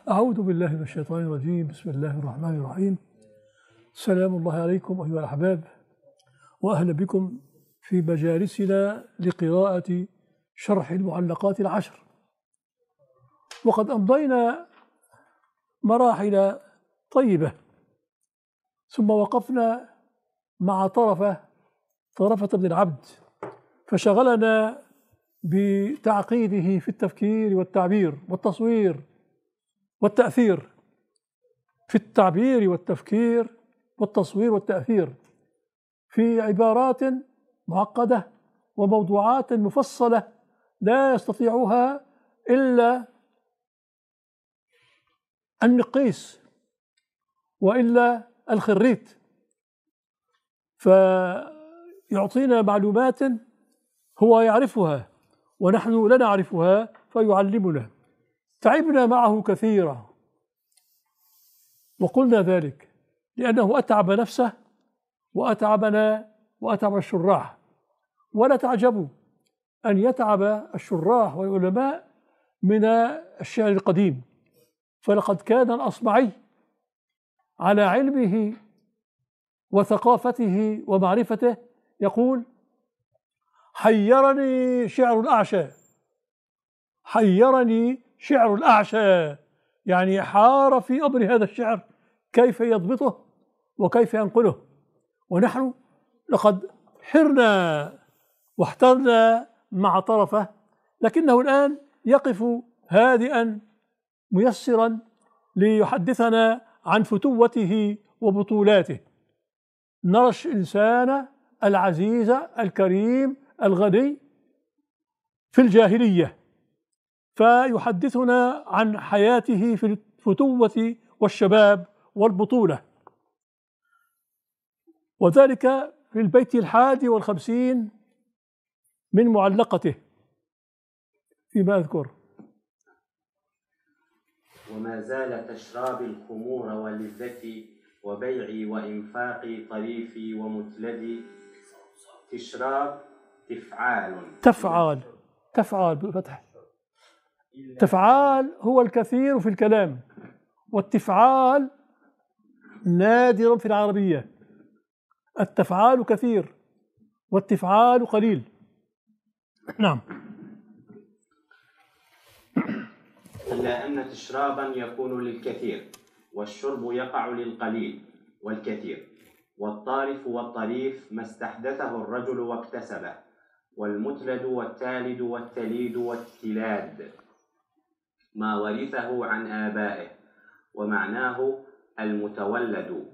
أعوذ بالله من الشيطان الرجيم. بسم الله الرحمن الرحيم. سلام الله عليكم أيها الأحباب، وأهلا بكم في مجالسنا لقراءة شرح المعلقات العشر. وقد أمضينا مراحل طيبة، ثم وقفنا مع طرفة بن العبد، فشغلنا بتعقيده في التفكير والتعبير والتصوير والتأثير، في التعبير والتفكير والتصوير والتأثير، في عبارات معقدة وموضوعات مفصلة لا يستطيعها إلا النقيس وإلا الخريت، فيعطينا معلومات هو يعرفها ونحن لا نعرفها فيعلمنا. تعبنا معه كثيرا وقلنا ذلك لأنه أتعب نفسه وأتعبنا وأتعب الشراح. ولا تعجبوا أن يتعب الشراح والعلماء من الشعر القديم، فلقد كان الأصمعي على علمه وثقافته ومعرفته يقول: حيرني شعر الأعشى، حيرني شعر الأعشى، يعني حار في أمر هذا الشعر كيف يضبطه وكيف ينقله. ونحن لقد حرنا واحترنا مع طرفه، لكنه الآن يقف هادئا ميسرا ليحدثنا عن فتوته وبطولاته. نرى الإنسان العزيز الكريم الغني في الجاهلية، فيحدثنا عن حياته في الفتوة والشباب والبطولة، وذلك في البيت 51 من معلقته فيما أذكر: وما زال تشراب الخمور ولذتي وبيعي وإنفاقي طريفي ومتلدي. تشراب تفعال بفتح. تفعال هو الكثير في الكلام، والتفعال نادر في العربية. التفعال كثير والتفعال قليل. نعم. إلا أن تشرابا يكون للكثير، والشرب يقع للقليل والكثير. والطارف والطريف ما استحدثه الرجل واكتسبه، والمتلد والتالد والتليد والتلاد ما ورثه عن آبائه، ومعناه المتولد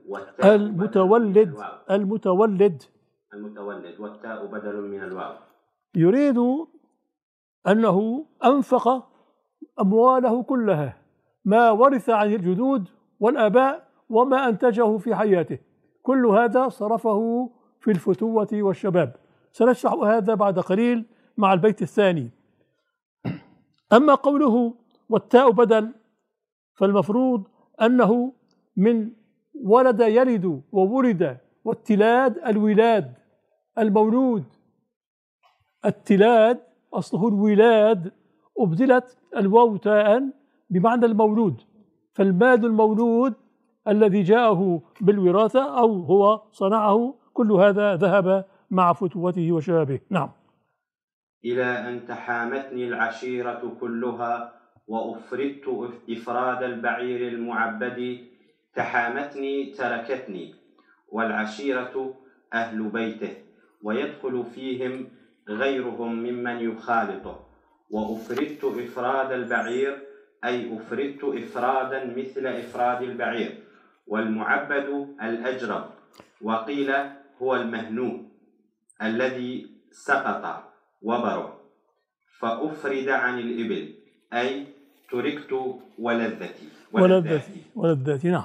والتاء بدل من الواو. يريد أنه أنفق أمواله كلها، ما ورث عن الجدود والآباء وما أنتجه في حياته، كل هذا صرفه في الفتوة والشباب. سنشرح هذا بعد قليل مع البيت الثاني. أما قوله والتاء بدل، فالمفروض أنه من ولد يلد وولد، والتلاد الولاد المولود. التلاد أصله الولاد، أبدلت الواو تاء بمعنى المولود، فالمال المولود الذي جاءه بالوراثة أو هو صنعه، كل هذا ذهب مع فتوته وشبابه. نعم. إلى أن تحامتني العشيرة كلها، وأفردت إفراد البعير المعبد. تحامتني تركتني، والعشيرة أهل بيته، ويدخل فيهم غيرهم ممن يخالطه. وأفردت إفراد البعير أي أفردت إفرادا مثل إفراد البعير، والمعبد الأجرب، وقيل هو المهنوء الذي سقط وبره. فأفرد عن الإبل أي تركت ولذتي. نعم.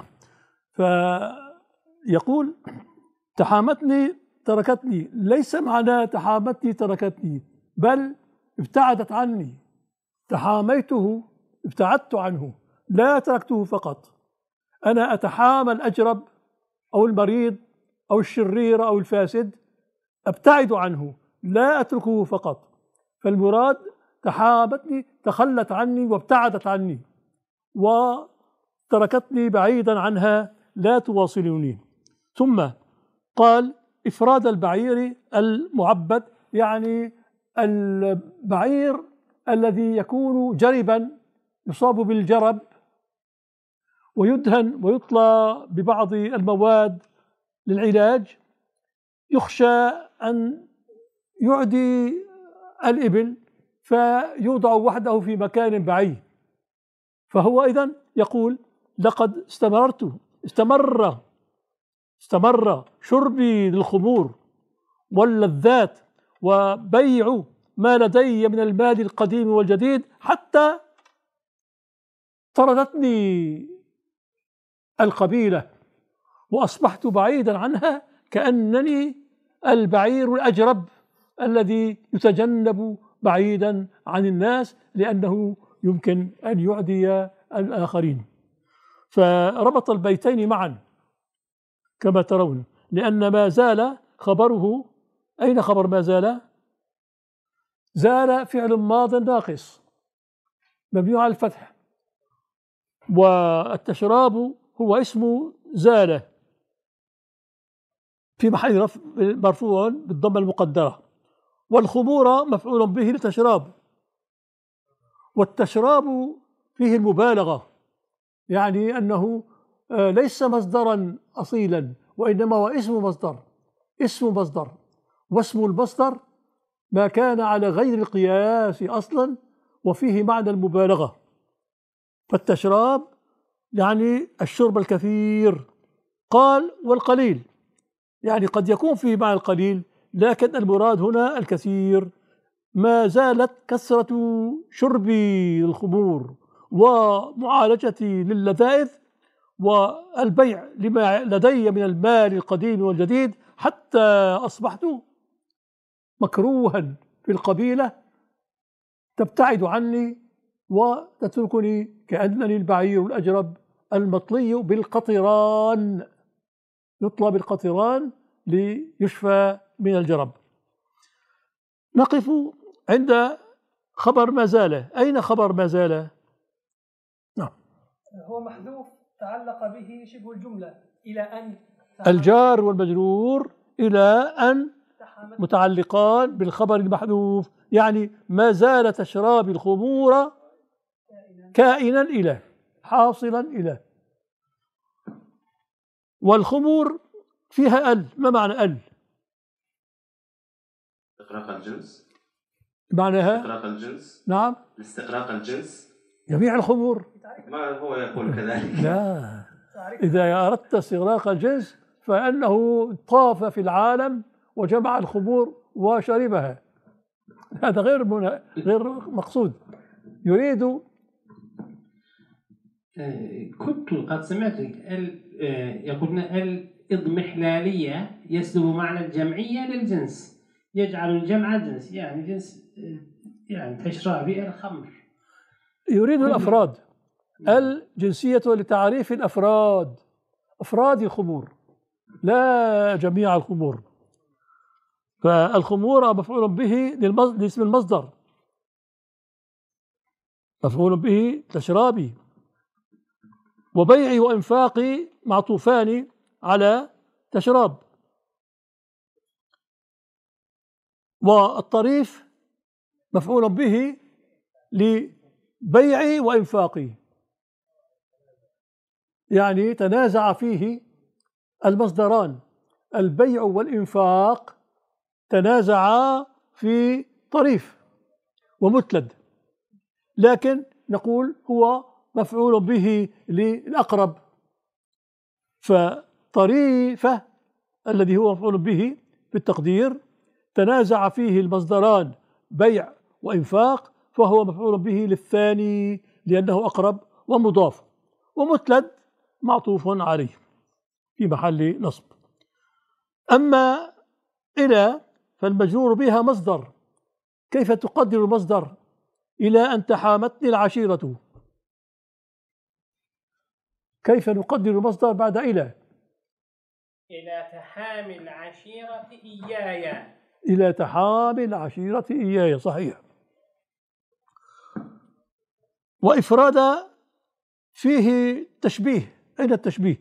فيقول تحامتني تركتني، ليس معنى تحامتني تركتني، بل ابتعدت عني. تحاميته ابتعدت عنه، لا تركته فقط. أنا أتحامى الأجرب أو المريض أو الشرير أو الفاسد، أبتعد عنه، لا أتركه فقط. فالمراد تحامتني تخلت عني وابتعدت عني، تركتني بعيدا عنها لا تواصلني. ثم قال إفراد البعير المعبد، يعني البعير الذي يكون جربا يصاب بالجرب ويدهن ويطلى ببعض المواد للعلاج، يخشى أن يعدي الإبل فيوضع وحده في مكان بعيد. فهو إذن يقول لقد استمر شربي للخمور واللذات وبيع ما لدي من المال القديم والجديد حتى طردتني القبيلة وأصبحت بعيدا عنها كأنني البعير الأجرب الذي يتجنب بعيدا عن الناس لأنه يمكن أن يعدي الآخرين. فربط البيتين معا كما ترون، لأن ما زال خبره، أين خبر ما زال؟ زال فعل ماض ناقص مبني على الفتح، والتشراب هو اسم زال في محل رفع مرفوع بالضمة المقدرة، والخمور مفعول به لتشراب، والتشراب فيه المبالغة، يعني أنه ليس مصدرا أصيلا وإنما هو اسم مصدر، واسم المصدر ما كان على غير القياس أصلا وفيه معنى المبالغة. فالتشراب يعني الشرب الكثير. قال والقليل، يعني قد يكون فيه معنى القليل لكن المراد هنا الكثير. ما زالت كثرة شربي الخمور ومعالجتي للذائذ والبيع لما لدي من المال القديم والجديد حتى أصبحت مكروها في القبيلة تبتعد عني وتتركني كأنني البعير الأجرب المطلي بالقطران، يطلى بالقطران ليشفى من الجرب. نقف عند خبر ما زال. أين خبر ما زال؟ نعم، هو محذوف تعلق به شبه الجملة إلى أن، الجار والمجرور إلى أن متعلقان بالخبر المحذوف، يعني ما زال تشراب الخمور كائنا إلى، حاصلا إلى. والخمور فيها ال، ما معنى ال؟ استغراق الجنس معناها استغراق الجنس. نعم، استغراق الجنس جميع الخمور. ما هو يقول كذلك؟ لا، إذا أردت استغراق الجنس فأنه طاف في العالم وجمع الخمور وشربها، هذا غير مقصود. يريد كنت قد سمعت يقولون الإضمحلالية يسلب معنى الجمعية للجنس، يجعل الجمع جنس، يعني جنس، يعني تشرابي الخمر. يريد الأفراد، الجنسية لتعريف الأفراد، أفراد الخمور لا جميع الخمور. فالخمور مفعول به لاسم المصدر، مفعول به تشرابي، وبيعي وإنفاقي معطوفان على تشراب. والطريف مفعول به لبيعي وإنفاقي، يعني تنازع فيه المصدران، البيع والإنفاق تنازعا في طريف ومتلد، لكن نقول هو مفعول به للأقرب. فطريفة الذي هو مفعول به بالتقدير تنازع فيه المصدران بيع وإنفاق، فهو مفعول به للثاني لأنه أقرب ومضاف. ومتلد معطوف عليه في محل نصب. أما إلى فالمجرور بها مصدر. كيف تقدر المصدر؟ إلى أن تحامتني العشيرة. كيف نقدر المصدر بعد إلى؟ إلى تحامي العشيرة إياي. إلى تحامي العشيرة إياي، صحيح. وإفراد فيه تشبيه. أين التشبيه؟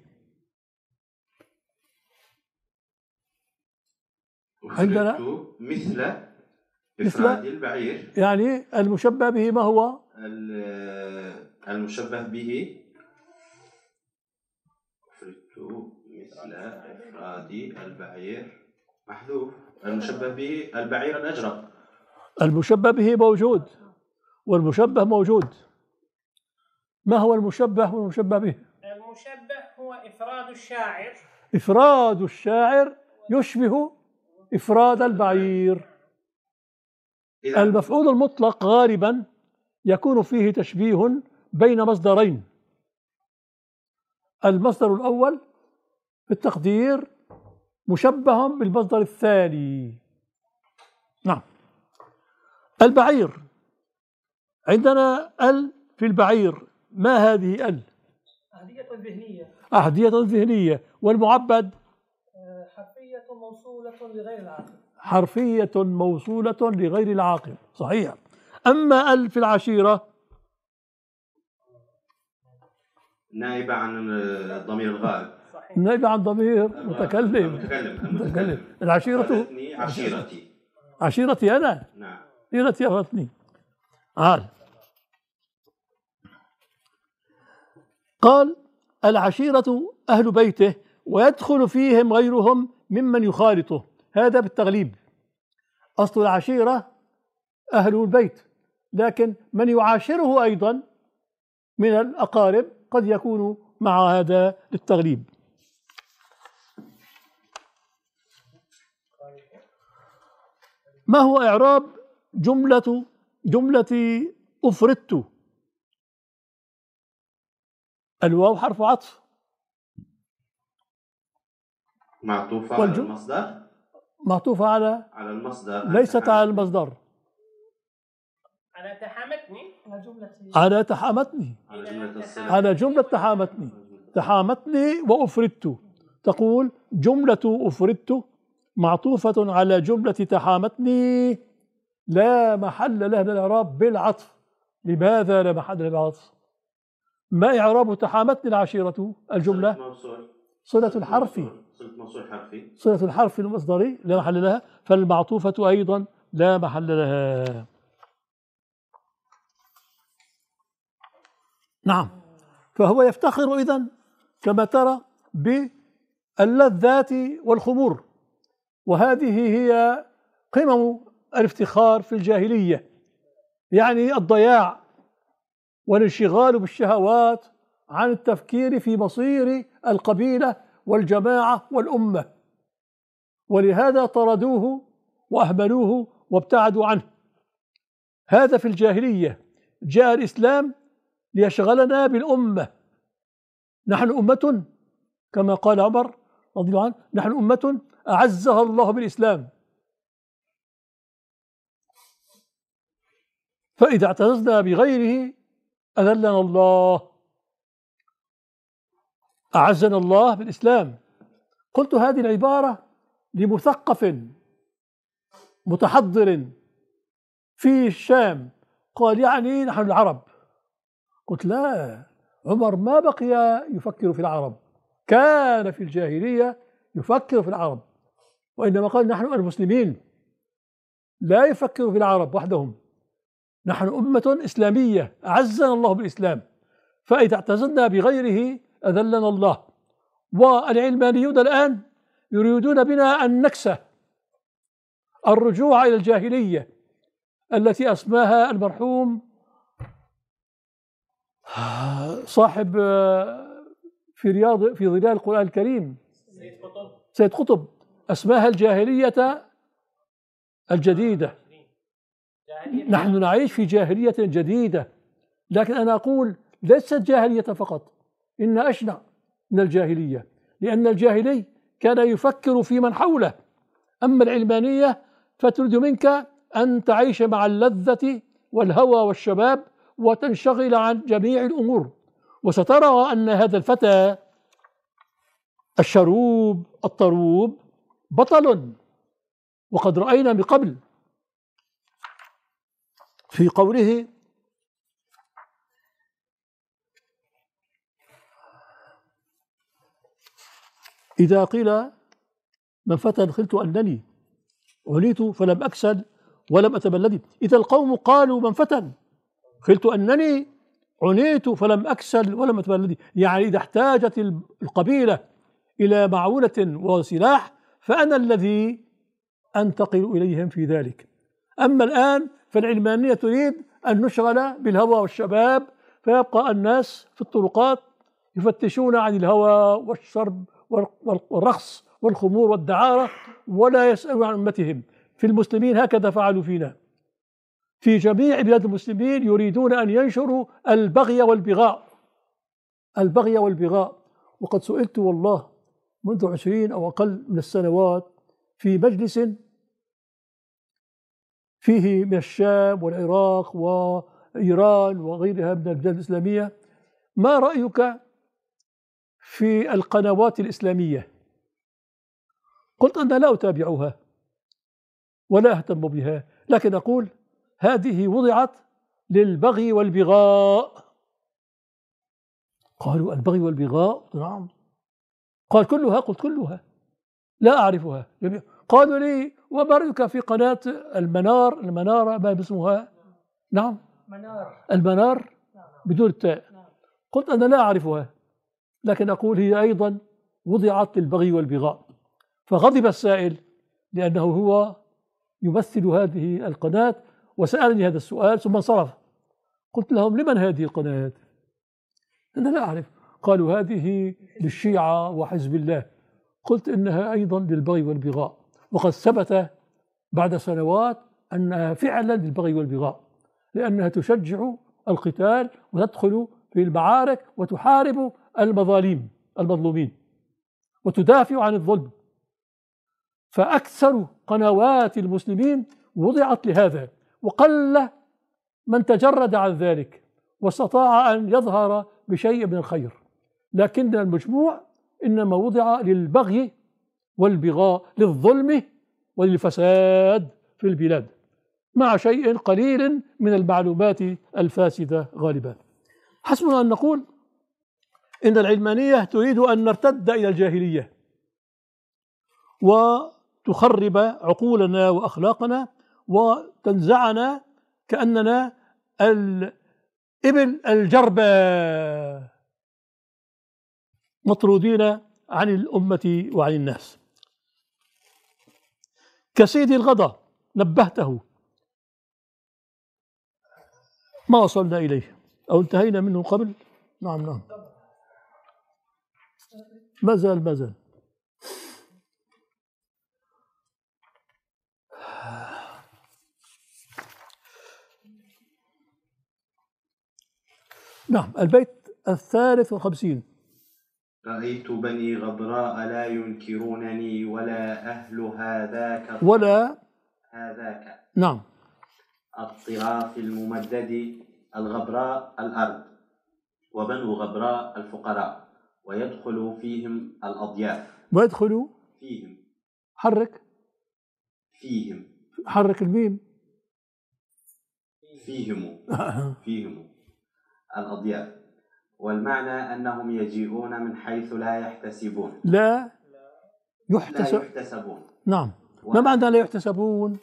عندنا مثل إفراد البعير. يعني المشبه به ما هو؟ المشبه به مثل إفراد البعير محذوف. المشبه به البعير الأجرب. المشبه به موجود والمشبه موجود. ما هو المشبه والمشبه به؟ المشبه هو إفراد الشاعر. إفراد الشاعر يشبه إفراد البعير. المفعول المطلق غالبا يكون فيه تشبيه بين مصدرين. المصدر الأول في التقدير مشبه بالمصدر الثاني. نعم. البعير عندنا ال في البعير، ما هذه ال؟ أهدية ذهنية. أهدية ذهنية. والمعبد حرفية موصولة لغير العاقل. حرفية موصولة لغير العاقل، صحيح. أما ال في العشيرة نائبة عن الضمير الغائب. نائبة عن ضمير متكلم. العشيرة عشيرتي. عشيرتي أنا. نعم. عشيرتي أغثني. قال العشيرة أهل بيته ويدخل فيهم غيرهم ممن يخالطه. هذا بالتغليب. أصل العشيرة أهل البيت، لكن من يعاشره أيضا من الأقارب قد يكون مع هذا للتغليب. ما هو إعراب جملة أفردت؟ الواو حرف عطف معطوفة على المصدر. معطوفة على المصدر. ليست على المصدر. على تحامتني. على تحامتني. على جملة تحامتني وأفردت. تقول جملة أفردت معطوفة على جملة تحامتني لا محل لها من الإعراب بالعطف. لماذا لا محل لها بالعطف؟ ما إعراب تحامتني العشيرة؟ الجملة صلة الحرف. صلة الحرف المصدري لا محل لها، فالمعطوفة أيضا لا محل لها. نعم. فهو يفتخر إذن كما ترى باللذات والخمور، وهذه هي قمم الافتخار في الجاهلية، يعني الضياع والانشغال بالشهوات عن التفكير في مصير القبيلة والجماعة والأمة، ولهذا طردوه وأهملوه وابتعدوا عنه. هذا في الجاهلية. جاء الإسلام ليشغلنا بالأمة. نحن أمة كما قال عمر رضي الله عنه، نحن أمة أعزها الله بالإسلام، فإذا اعتززنا بغيره أذلنا الله. أعزنا الله بالإسلام. قلت هذه العبارة لمثقف متحضر في الشام، قال يعني نحن العرب. قلت لا، عمر ما بقي يفكر في العرب، كان في الجاهلية يفكر في العرب، وإنما قال نحن المسلمين لا يفكر في العرب وحدهم، نحن أمة إسلامية أعزنا الله بالإسلام، فإذا اعتزلنا بغيره أذلنا الله. والعلمانيون الآن يريدون بنا النكسة، الرجوع إلى الجاهلية التي أسماها المرحوم صاحب في ظلال القرآن الكريم سيد قطب، أسماها الجاهلية الجديدة. نحن نعيش في جاهلية جديدة، لكن أنا أقول ليست جاهلية فقط، إن أشنع من الجاهلية، لأن الجاهلي كان يفكر في من حوله، أما العلمانية فتريد منك أن تعيش مع اللذة والهوى والشباب وتنشغل عن جميع الأمور. وسترى أن هذا الفتى الشروب الطروب بطل، وقد رأينا من قبل في قوله إذا قيل من فتن قلت أنني عنيت فلم أكسل ولم أتبلد. إذا القوم قالوا من فتن قلت أنني عنيت فلم أكسل ولم أتبلد، يعني إذا احتاجت القبيلة إلى معونة وسلاح فأنا الذي أنتقل إليهم في ذلك. أما الآن فالعلمانية تريد أن نشغل بالهوى والشباب، فيبقى الناس في الطرقات يفتشون عن الهوى والشرب والرقص والخمور والدعارة ولا يسألون عن أمتهم. في المسلمين هكذا فعلوا فينا، في جميع بلاد المسلمين يريدون أن ينشروا البغي والبغاء، البغي والبغاء. وقد سئلت والله منذ 20 أو أقل من السنوات في مجلس فيه من الشام والعراق وإيران وغيرها من البلاد الإسلامية: ما رأيك في القنوات الإسلامية؟ قلت أنا لا أتابعها ولا أهتم بها، لكن أقول هذه وضعت للبغي والبغاء. قالوا البغي والبغاء؟ نعم. قال كلها؟ قلت كلها لا أعرفها. قالوا لي وما رأيك في قناة المنارة ما اسمها؟ نعم المنار بدون التاء. قلت أنا لا أعرفها، لكن أقول هي أيضا وضعت للبغي والبغاء. فغضب السائل لأنه هو يمثل هذه القناة وسألني هذا السؤال ثم انصرف. قلت لهم لمن هذه القناة؟ أنا لا أعرف. قالوا هذه للشيعة وحزب الله. قلت إنها أيضا للبغي والبغاء، وقد ثبت بعد سنوات أنها فعلا للبغي والبغاء، لأنها تشجع القتال وتدخل في المعارك وتحارب المظلومين وتدافع عن الظلم. فأكثر قنوات المسلمين وضعت لهذا، وقل من تجرد عن ذلك واستطاع أن يظهر بشيء من الخير، لكن المجموع إنما وضع للبغي والبغاء، للظلم وللفساد في البلاد، مع شيء قليل من المعلومات الفاسدة غالبا. حسبنا أن نقول إن العلمانية تريد أن نرتد إلى الجاهلية وتخرب عقولنا وأخلاقنا وتنزعنا كأننا الإبل الجربة مطرودين عن الأمة وعن الناس. كسيد الغضا نبهته، ما وصلنا إليه أو انتهينا منه قبل؟ نعم ما زال نعم. البيت 53: رأيت بني غبراء لا ينكرونني ولا أهل هذاك نعم الطراف الممدد. الغبراء الأرض، وبنو غبراء الفقراء، ويدخل فيهم الأضياف. ويدخل فيهم، حرك الميم، فيهم الأضياف. والمعنى أنهم يجيئون من حيث لا يحتسبون. لا يحتسبون. نعم. ما معنى لا يحتسبون؟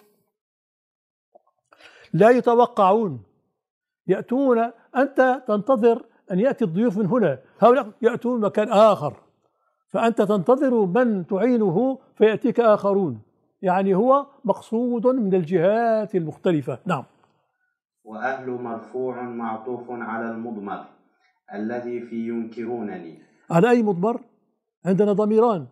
لا يتوقعون، يأتون، أنت تنتظر أن يأتي الضيوف من هنا، هؤلاء يأتون مكان آخر، فأنت تنتظر من تعينه فيأتيك آخرون، يعني هو مقصود من الجهات المختلفة. نعم. وأهل مرفوع معطوف على المضمر الذي في ينكرونني. على أي مضمر؟ عندنا ضميران.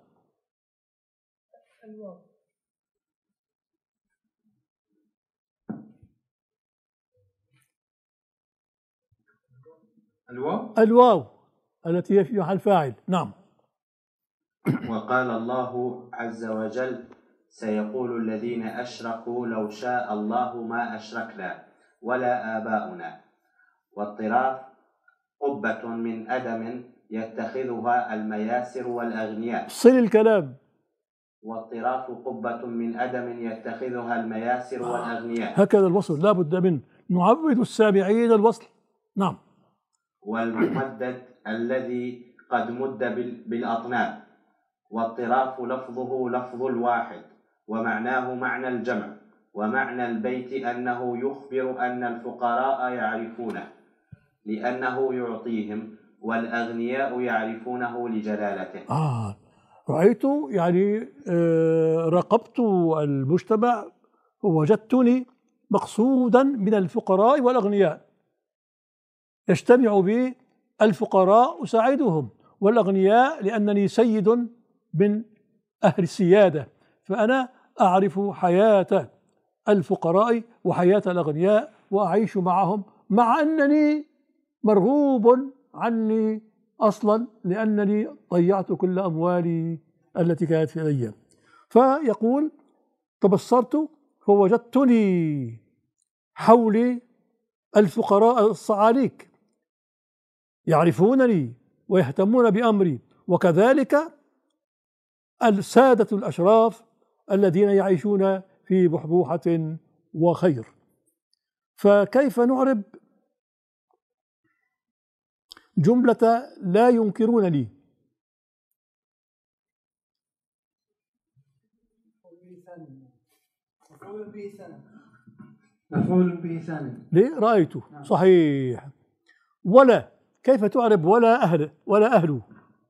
الواو التي هي في محل فاعل. نعم. وقال الله عز وجل: سيقول الذين أشركوا لو شاء الله ما أشركنا ولا آباؤنا. والطراف قبة من أدم يتخذها المياسر والأغنياء. صل الكلام. والطراف قبة من أدم يتخذها المياسر والأغنياء. هكذا الوصل لا بد منه، نعود السامعين الوصل. نعم. والممدد الذي قد مد بالأطناب، والطراف لفظه لفظ الواحد ومعناه معنى الجمع، ومعنى البيت أنه يخبر أن الفقراء يعرفونه لأنه يعطيهم، والأغنياء يعرفونه لجلالته. رأيت يعني راقبت المجتمع ووجدتني مقصودا من الفقراء والأغنياء، يجتمع بي الفقراء أساعدهم، والأغنياء لأنني سيد من أهل السيادة، فأنا أعرف حياة الفقراء وحياة الأغنياء وأعيش معهم، مع أنني مرغوب عني أصلا لأنني ضيعت كل أموالي التي كانت في يدي. فيقول تبصرت فوجدتني حولي الفقراء الصعاليك يعرفونني ويهتمون بأمري، وكذلك السادة الأشراف الذين يعيشون في بحبوحة وخير. فكيف نعرب جملة لا ينكرونني؟ مفعول به ثاني. ليه؟ رأيته صحيح. ولا كيف تعرب ولا أهل؟ ولا أهل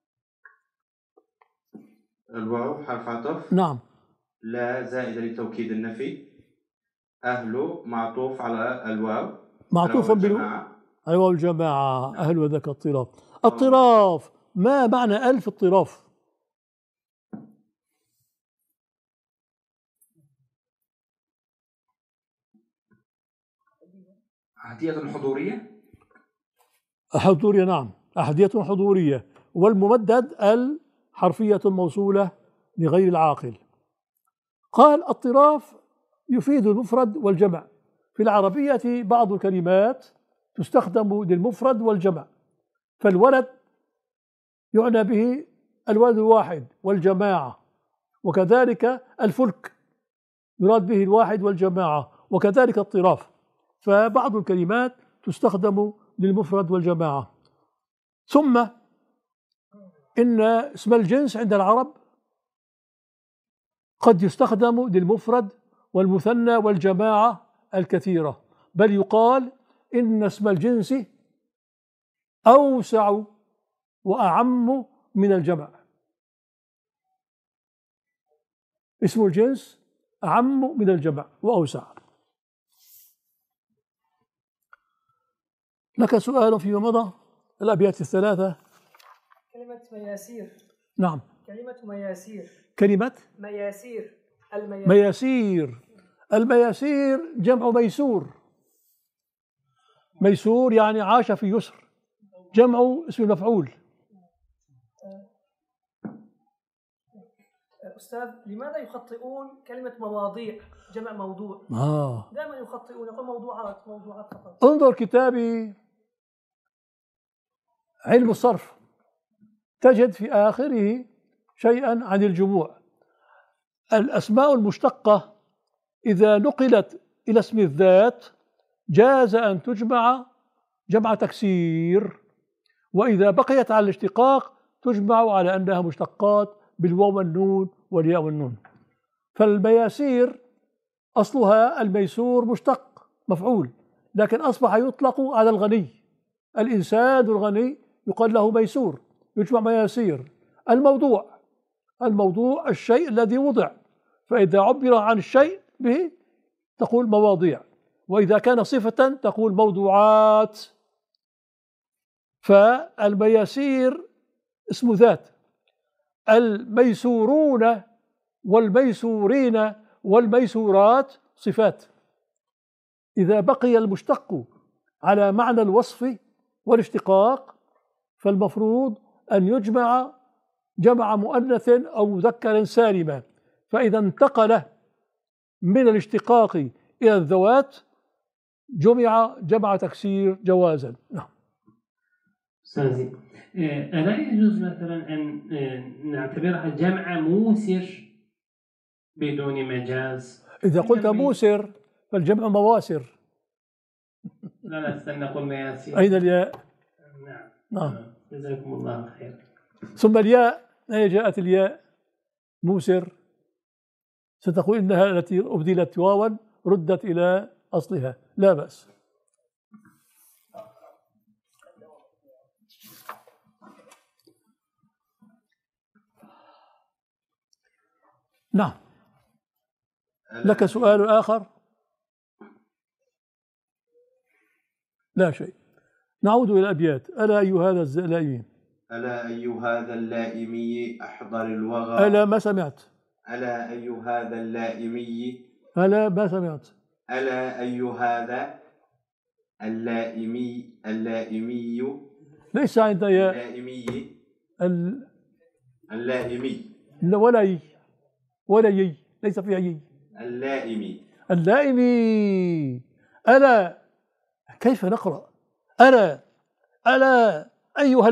الواو حرف عطف. نعم. لا زائدة لتوكيد النفي. أهل معطوف على الواو، معطوفا على واو الجماعة. أهل وذاك الطراف. الطراف ما معنى ألف الطراف؟ أحدية حضورية. حضورية نعم، أحدية حضورية. والممدد الحرفية الموصولة لغير العاقل. قال الطراف يفيد المفرد والجمع. في العربية بعض الكلمات تستخدم للمفرد والجمع، فالولد يعنى به الولد الواحد والجماعة، وكذلك الفلك يراد به الواحد والجماعة، وكذلك الطراف. فبعض الكلمات تستخدم للمفرد والجماعة. ثم إن اسم الجنس عند العرب قد يستخدم للمفرد والمثنى والجماعة الكثيرة، بل يقال إن اسم الجنس أوسع وأعم من الجمع. اسم الجنس أعم من الجمع وأوسع. لك سؤال فيما مضى الأبيات الثلاثة. كلمة مياسير. نعم. كلمة مياسير. كلمة مياسير. مياسير. المياسير جمع ميسور. ميسور يعني عاش في يسر، جمع اسم المفعول. أستاذ لماذا يخطئون كلمة مواضيع جمع موضوع؟ دائما يخطئون، يقول موضوعات فقط. انظر كتابي علم الصرف تجد في آخره شيئا عن الجموع. الأسماء المشتقة إذا نقلت إلى اسم الذات جاز أن تجمع جمع تكسير، وإذا بقيت على الاشتقاق تجمع على أنها مشتقات بالواو والنون والياء والنون. فالمياسير أصلها الميسور مشتق مفعول، لكن أصبح يطلق على الغني. الإنسان الغني يقال له ميسور، يجمع مياسير. الموضوع الشيء الذي وضع، فإذا عبر عن الشيء به تقول مواضيع، وإذا كان صفة تقول موضوعات. فالمياسير اسم ذات. الميسورون والميسورين والميسورات صفات. إذا بقي المشتق على معنى الوصف والاشتقاق فالمفروض أن يجمع جمع مؤنث أو مذكر سالما، فإذا انتقل من الاشتقاق إلى الذوات جمع جمع تكسير جوازا. نعم. أستاذي، ألا يجوز مثلا أن نعتبرها جمع موسر بدون مجاز؟ إذا قلت موسر فالجمع مواسر. لا استنى نقول مياسير. أين الياء؟ نعم. جزاكم الله خير. ثم الياء، أين جاءت الياء؟ موسر ستقول إنها التي أبدلت واوا ردت إلى أصلها، لا بأس. نعم. لك سؤال آخر؟ لا شيء. نعود إلى الأبيات. ألا أي هذا اللائمي، ألا أي هذا اللائمي أحضر الوغى. ألا ما سمعت. ألا أي هذا اللائمي. ألا ما سمعت. ألا أي هذا اللائمي. ليس عند يا اللائمي. اللائمي ولا يي ليس فيها يي. اللائمي. ألا كيف نقرأ؟ ألا أيها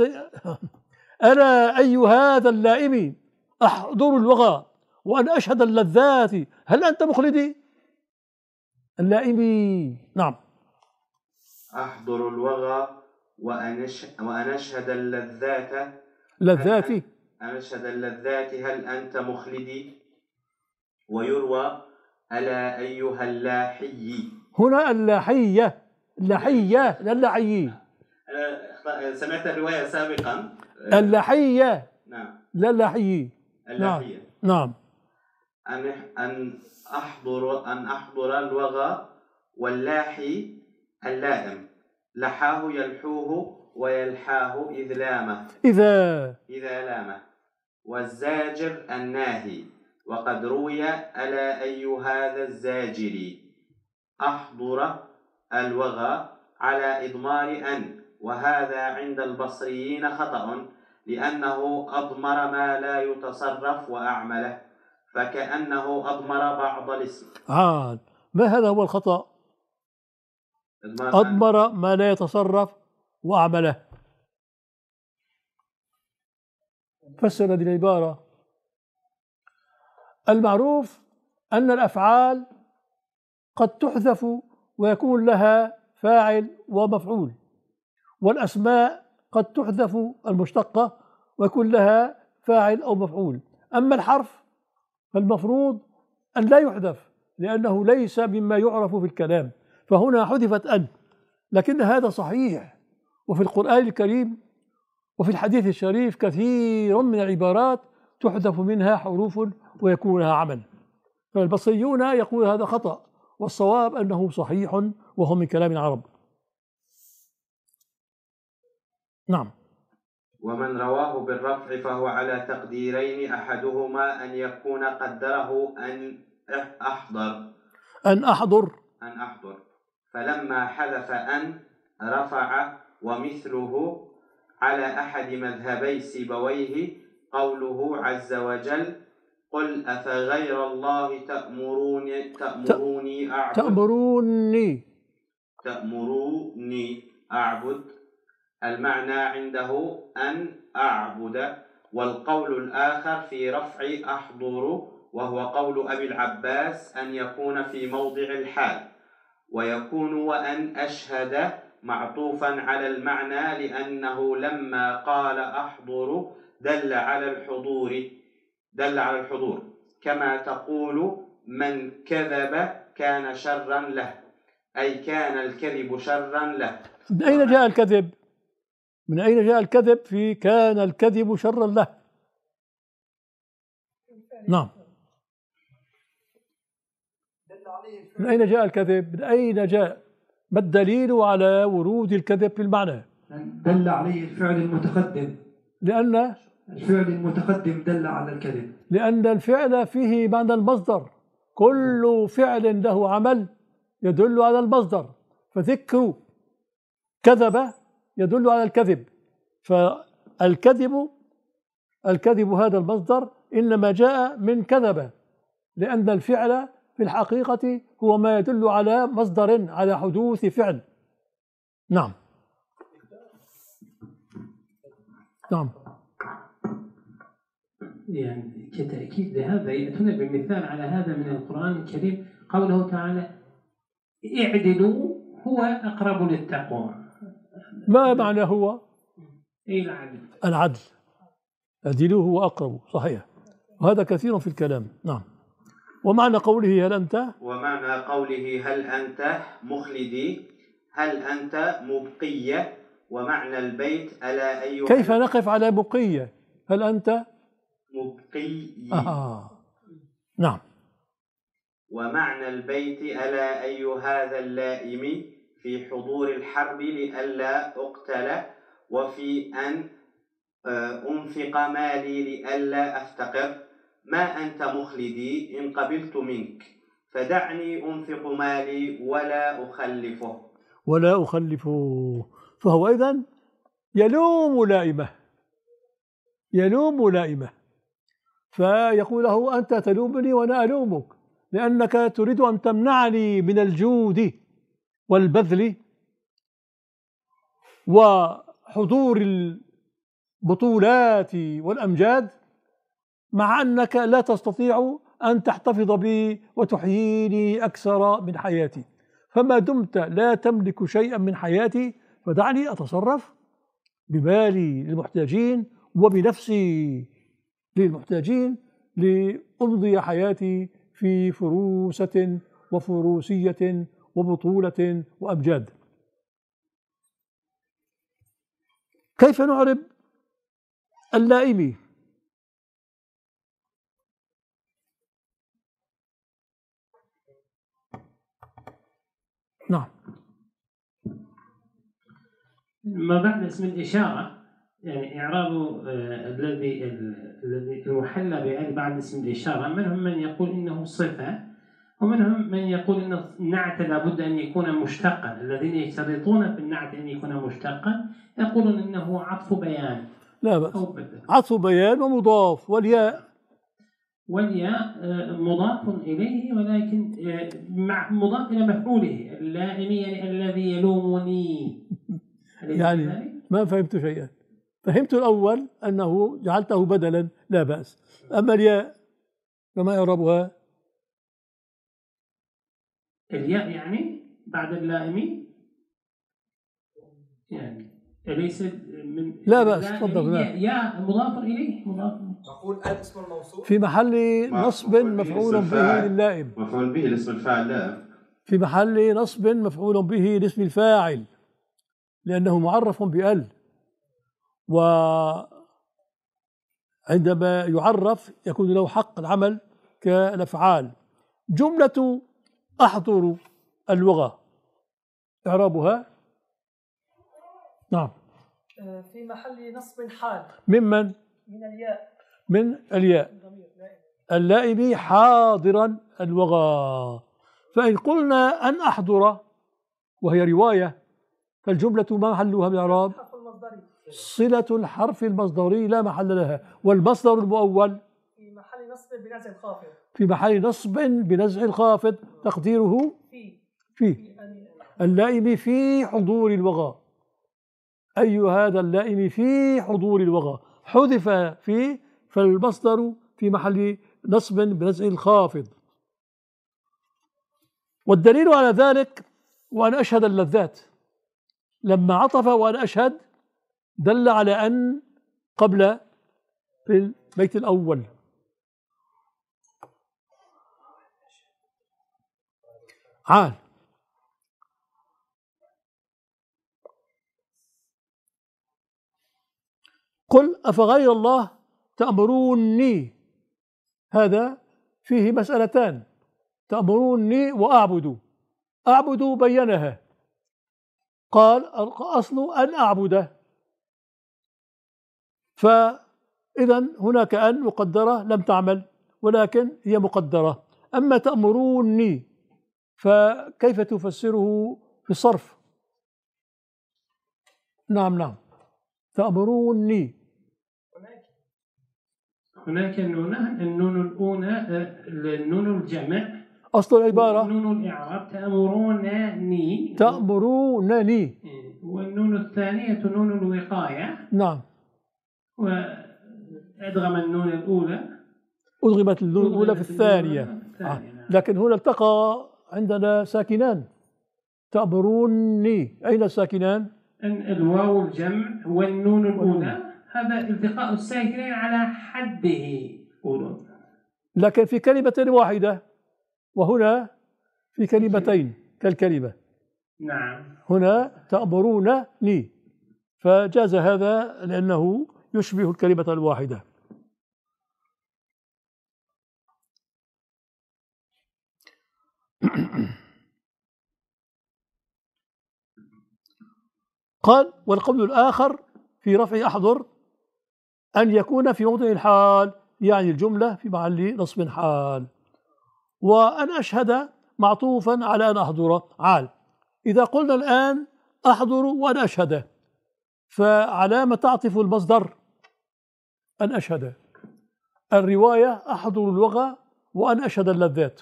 ألا أي هذا اللائم أحضر الوغى وأن أشهد اللذات هل أنت مخلدي؟ اللائمي. نعم. أحضر الوغى وأن أشهد اللذات. أنشد اللذات هل أنت مخلدي. ويروى ألا أيها اللاحي. هنا اللاحية لا اللاحيي. سمعت الرواية سابقا. اللاحية. نعم. لا اللاحيي. اللاحية. نعم. أن أحضر الوغى واللاحي اللائم لحاه يلحوه ويلحاه إذا لامه والزاجر الناهي. وقد روي ألا أي هذا الزاجر أحضر الوغى على إضمار أن، وهذا عند البصريين خطأ لأنه أضمر ما لا يتصرف وأعمله فكأنه أضمر بعض الاسم. ما هذا هو الخطأ؟ أضمر ما لا يتصرف وأعمله. فسر هذه العبارة. المعروف أن الأفعال قد تحذف ويكون لها فاعل ومفعول، والأسماء قد تحذف المشتقة ويكون لها فاعل أو مفعول. أما الحرف فالمفروض أن لا يحذف لأنه ليس مما يعرف في الكلام، فهنا حذفت أن، لكن هذا صحيح. وفي القرآن الكريم وفي الحديث الشريف كثير من العبارات تحذف منها حروف ويكون لها عمل. فالبصريون يقول هذا خطأ، والصواب أنه صحيح وهو من كلام العرب. نعم. ومن رواه بالرفع فهو على تقديرين أحدهما أن يكون قدره أن أحضر فلما حذف أن رفع. ومثله على أحد مذهبي سيبويه قوله عز وجل قل أفغير الله تأمروني أعبد. المعنى عنده أن أعبد. والقول الآخر في رفع أحضر وهو قول أبي العباس أن يكون في موضع الحال، ويكون وأن أشهد معطوفا على المعنى لأنه لما قال أحضر دل على الحضور كما تقول من كذب كان شرا له، أي كان الكذب شرا له. من أين جاء الكذب؟ من أين جاء الكذب في كان الكذب شرا له؟ نعم. من أين جاء الكذب؟ من أين جاء؟ ما الدليل على ورود الكذب في المعنى؟ دل عليه الفعل المتقدم، لأن الفعل المتقدم دل على الكذب، لأن الفعل فيه معنى المصدر، كل فعل له عمل يدل على المصدر، فذكر كذب يدل على الكذب. فالكذب هذا المصدر إنما جاء من كذب، لأن الفعل في الحقيقة هو ما يدل على مصدر، على حدوث فعل. نعم. يعني كتأكيد لهذا يأتون بمثال على هذا من القرآن الكريم قوله تعالى اعدلوا هو أقرب للتقوى. ما معنى هو؟ أي العدل. اعدلوا هو أقرب، صحيح. وهذا كثير في الكلام. نعم. ومعنى قوله هل أنت، ومعنى قوله هل أنت مخلدي، هل أنت مبقية. ومعنى البيت ألا أيها، كيف نقف على بقية؟ هل أنت مبقي. نعم. ومعنى البيت ألا أي هذا اللائم في حضور الحرب لئلا أقتل، وفي أن أنفق مالي لئلا أفتقر. ما أنت مخلدي إن قبلت منك، فدعني أنفق مالي ولا أخلفه. فهو إذن يلوم لائمة، فيقول له أنت تلومني وأنا ألومك، لأنك تريد أن تمنعني من الجود والبذل وحضور البطولات والأمجاد، مع أنك لا تستطيع أن تحتفظ بي وتحييني أكثر من حياتي. فما دمت لا تملك شيئا من حياتي فدعني أتصرف بمالي للمحتاجين وبنفسي للمحتاجين، لأمضي حياتي في فروسة وفروسية وبطولة وأمجاد. كيف نعرب اللائمي؟ نعم. ما بعد اسم الإشارة يعني إعراب الذي المحلى بأل بعد اسم الإشارة، منهم من يقول إنه صفة، ومنهم من يقول إن النعت لابد أن يكون مشتقا. الذين يشترطون في النعت أن يكون مشتقا يقولون إنه عطف بيان. لا بأس، عطف بيان ومضاف. والياء مضاف إليه، ولكن مع مضاف إلى مفعوله اللائم، يعني الذي يلومني. يعني ما فهمت شيئا. فهمت الأول أنه جعلته بدلا، لا بأس. أما الياء فما يعربها؟ الياء يعني بعد اللائم، يعني أليس من لا بأس، تفضل. يا مضاف إليه، مضاف. نقول الاسم الموصول في محل نصب مفعول به للائم، مفعول به لاسم الفاعل لائم، في محل نصب مفعول به لاسم الفاعل، لأنه معرف بأل، وعندما يعرف يكون له حق العمل كالأفعال. جملة أحضر اللغة إعرابها؟ نعم. في محل نصب حال. ممن؟ من الياء اللائم حاضرا الوغى. فإن قلنا أن أحضر وهي رواية فالجملة ما محلها بالإعراب؟ صلة الحرف المصدري لا محل لها. والمصدر المؤول في محل نصب بنزع الخافض، في محل نصب بنزع الخافض، تقديره في اللائم في حضور الوغى. أي هذا اللائم في حضور الوغى حذف فيه، فالمصدر في محل نصب بنزع الخافض. والدليل على ذلك وأن أشهد اللذات، لما عطف وأن أشهد دل على أن قبل في البيت الأول. عال. قل أفغير الله تأمروني، هذا فيه مسألتان، تأمروني وأعبد. أعبد بينها، قال الأصل أن أعبده، فإذا هناك أن مقدرة لم تعمل ولكن هي مقدرة. أما تأمروني فكيف تفسره في الصرف؟ نعم تأمروني. هناك نونان، النون الأولى النون الجمع أصل العبارة، نون الإعراب تأمرونني، والنون الثانية نون الوقاية. نعم. وأدغم النون الأولى، أدغمت النون الأولى في الثانية. لكن هنا التقى عندنا ساكنان، تأمروني، أين الساكنان؟ الواو الجمع والنون الأولى، هذا التقاء الساكنين على حده، لكن في كلمة واحدة، وهنا في كلمتين كالكلمة. نعم. هنا تأمرونني، فجاز هذا لأنه يشبه الكلمة الواحدة. قال: والقول الآخر في رفع أحضر أن يكون في موضع الحال، يعني الجملة في محل نصب حال. وأن أشهد معطوفا على أن أحضر عال. إذا قلنا الآن أحضر وأن أشهد، فعلامة تعطف المصدر أن أشهد. الرواية أحضر اللغة وأن أشهد اللذات.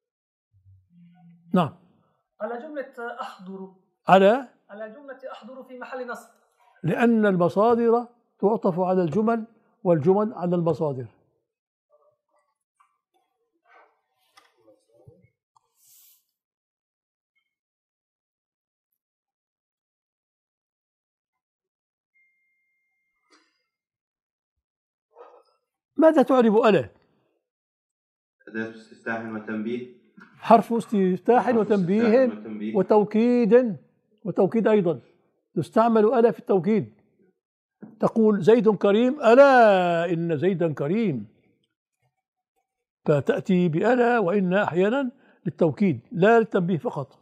نعم. على جملة أحضر، على جملة أحضر في محل نصب، لأن المصادر تعطف على الجمل والجمل على المصادر. ماذا تعرب ألا؟ أداة استفتاح وتنبيه، حرف استفتاح وتنبيه وتوكيد أيضا. تستعمل ألا في التوكيد. تقول زيد كريم، ألا إن زيدا كريم، فتأتي بألا وإن أحيانا للتوكيد لا للتنبيه فقط.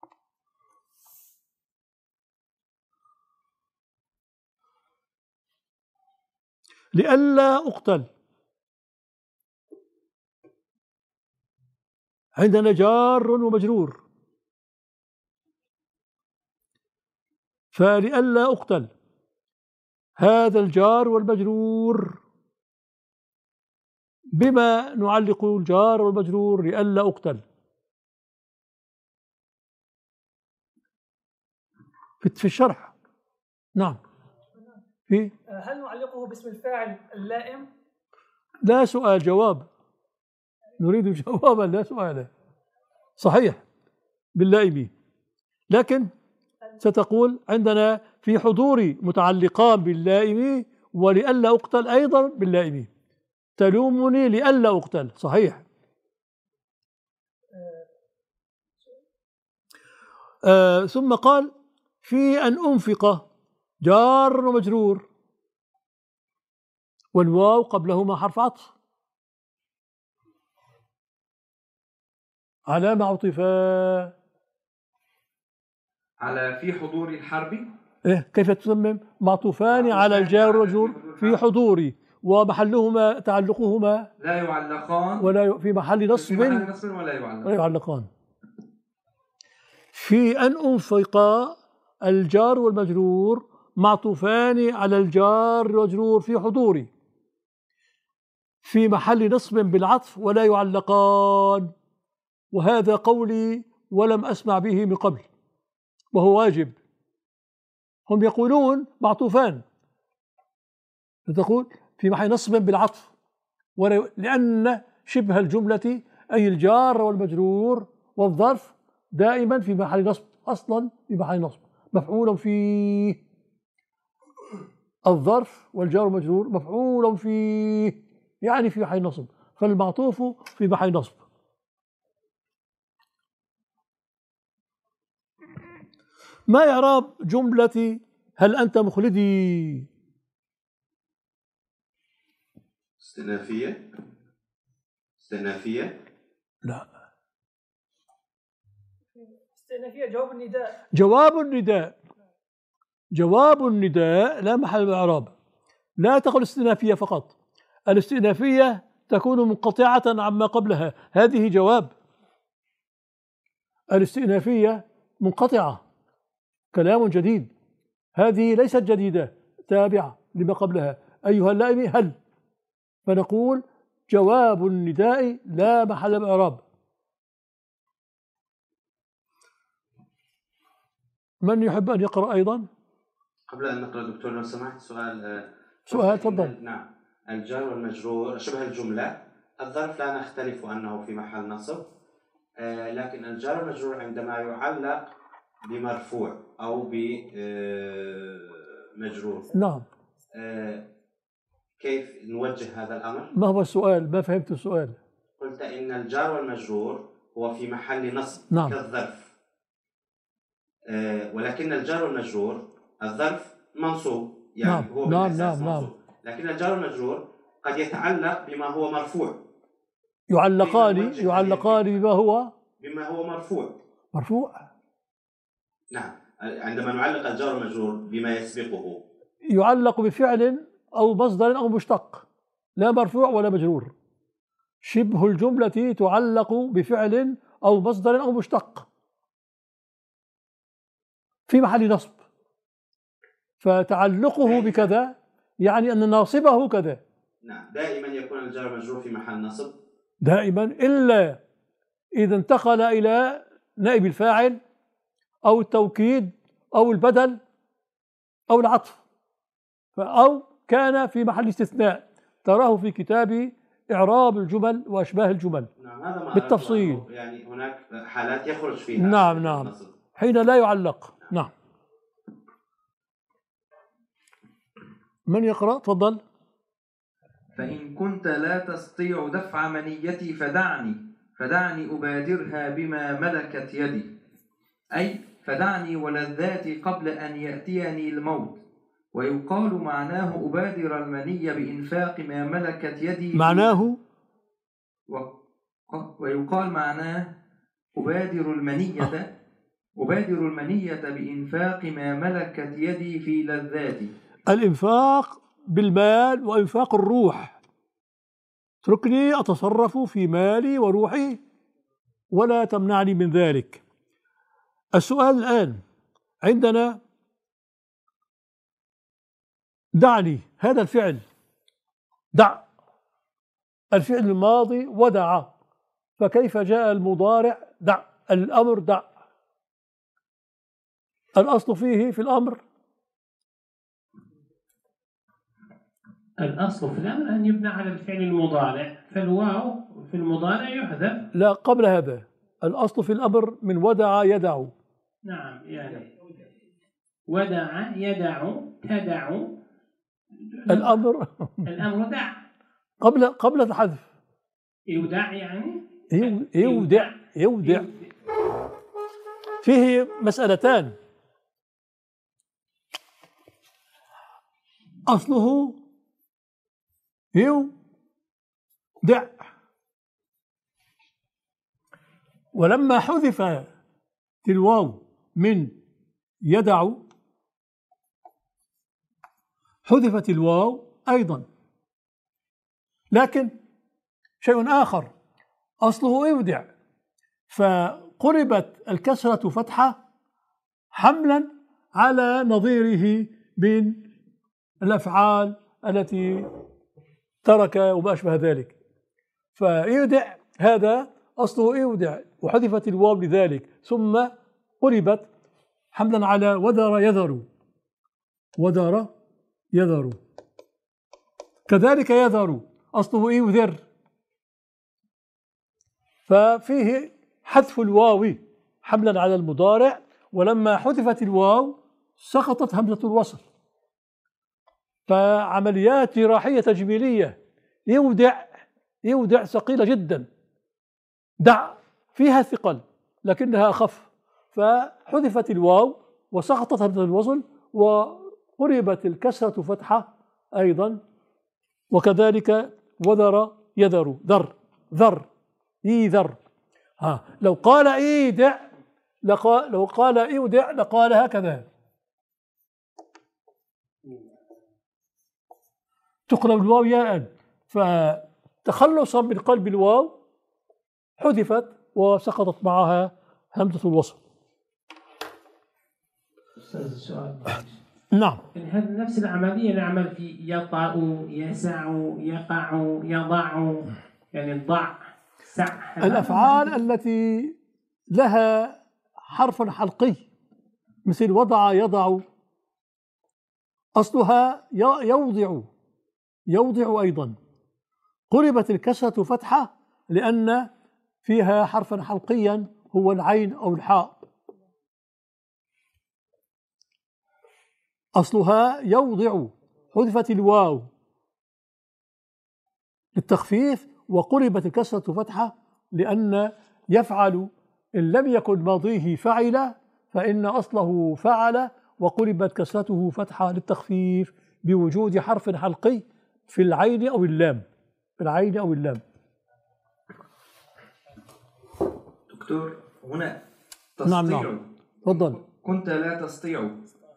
لئلا أقتل، عندنا جار ومجرور، فلئلا أقتل هذا الجار والمجرور، بما نعلق الجار والمجرور لئلا أقتل؟ في الشرح. نعم. هل نعلقه باسم الفاعل اللائم؟ لا سؤال، جواب. نريد جوابا لا سؤالا. صحيح باللائم، لكن ستقول عندنا في حضوري متعلقان باللائم، ولئلا أقتل أيضا باللائم. تلومني لئلا أقتل، صحيح. ثم قال في أن أنفق، جار ومجرور، والواو قبلهما حرف عطف. على ما عطفا على في حضور الحرب. كيف تسمم؟ معطوفان على الجار والمجرور في حضوري، ومحلهما تعلقهما لا يعلقان، ولا في محل نصب ولا يعلقان. في أن أنفق، الجار والمجرور معطوفان على الجار والمجرور في حضوري، في محل نصب بالعطف ولا يعلقان. وهذا قولي ولم أسمع به من قبل، وهو واجب. هم يقولون معطوفان، تقول في محل نصب بالعطف، لأن شبه الجملة أي الجار والمجرور والظرف دائما في محل نصب، أصلا في محل نصب مفعول فيه. الظرف والجار والمجرور مفعول فيه، يعني في محل نصب، فالمعطوف في محل نصب. ما إعراب جملة هل أنت مخلدي؟ استئنافية. لا، استئنافية. جواب النداء لا محل إعراب. لا تقل استئنافية فقط، الاستئنافية تكون منقطعة عما قبلها، هذه جواب. الاستئنافية منقطعة، كلام جديد، هذه ليست جديدة، تابعة لما قبلها. أيها اللائم هل، فنقول جواب النداء لا محل إعراب. من يحب أن يقرأ أيضا؟ قبل أن نقرأ دكتور لو سمحت سؤال تفضل. نعم. الجار والمجرور شبه الجملة، الظرف لا نختلف أنه في محل نصب، لكن الجار والمجرور عندما يعلق بمرفوع أو بمجرور، نعم، كيف نوجه هذا الأمر؟ ما هو السؤال؟ ما فهمت السؤال. قلت إن الجار والمجرور هو في محل نصب نعم. كالظرف، ولكن الجار والمجرور الظرف منصوب، يعني نعم. هو نعم. بالأساس نعم. منصوب. لكن الجار والمجرور قد يتعلق بما هو مرفوع، يعلقان بما هو مرفوع. نعم، عندما نعلق الجار والمجرور بما يسبقه يعلق بفعل أو مصدر أو مشتق، لا مرفوع ولا مجرور. شبه الجملة تعلق بفعل أو مصدر أو مشتق في محل نصب، فتعلقه بكذا يعني أن ناصبه كذا. نعم، دائما يكون الجار والمجرور في محل نصب دائما، إلا إذا انتقل إلى نائب الفاعل أو التوكيد أو البدل أو العطف، أو كان في محل استثناء تراه في كتاب إعراب الجمل وأشباه الجمل. نعم، هذا ما بالتفصيل. يعني هناك حالات يخرج فيها نعم النصب. حين لا يعلق. نعم. من يقرأ؟ تفضل. فإن كنت لا تستطيع دفع منيتي فدعني أبادرها بما ملكت يدي، أي فدعني ولذاتي قبل أن يأتيني الموت. ويقال معناه أبادر المنية بإنفاق ما ملكت يدي ويقال معناه أبادر المنية بإنفاق ما ملكت يدي في لذاتي. الإنفاق بالمال وإنفاق الروح. اتركني أتصرف في مالي وروحي ولا تمنعني من ذلك. السؤال الآن عندنا دعني، هذا الفعل دع، الفعل الماضي ودع، فكيف جاء المضارع دع؟ الأمر دع، الأصل فيه في الأمر الأصل في الأمر أن يبنى على الفعل المضارع، فالواو في المضارع يحذف. لا، قبل هذا الأصل في الأمر من ودع يدع. نعم، يعني ودع يدع تدع، الأمر دع قبل الحذف. يودع، يعني يودع. فيه مسألتان، أصله يودع، ولما حذف الواو من يدع حذفت الواو أيضا. لكن شيء آخر، أصله يودع فقربت الكسرة فتحة حملا على نظيره من الأفعال التي ترك وما أشبه ذلك. فيودع هذا أصله يودع وحذفت الواو لذلك، ثم قربت حملا على ودر يذر. كذلك يذر أصله يذر، ففيه حذف الواو حملا على المضارع، ولما حذفت الواو سقطت همزة الوصل. فعمليات جراحية تجميلية. يودع ثقيلة جدا، دع فيها ثقل لكنها أخف، فحذفت الواو وسقطت همزة الوصل وقربت الكسرة فتحة أيضا. وكذلك وذر يذر، ذر يذر. لو قال يودع لقال هكذا، تقلب الواو ياء، فتخلصا من قلب الواو حذفت وسقطت معها همزة الوصل. أستاذ السؤال. نعم. يعني هذه نفس العملية نعمل في يطأ، يسع، يقع، يضع، يعني الضع، سع. الأفعال التي لها حرف حلقي مثل وضع يضع أصلها يوضع أيضا، قربت الكسرة فتحة لأن فيها حرفا حلقيا هو العين أو الحاء. أصلها يوضع، حذفت الواو للتخفيف، وقلبت الكسرة فتحة لأن يفعل إن لم يكن ماضيه فعل فإن أصله فعل، وقلبت كسرته فتحة للتخفيف بوجود حرف حلقي في العين أو اللام. في العين أو اللام. دكتور هنا نعم تستطيع. نعم تفضل. كنت لا تستطيع.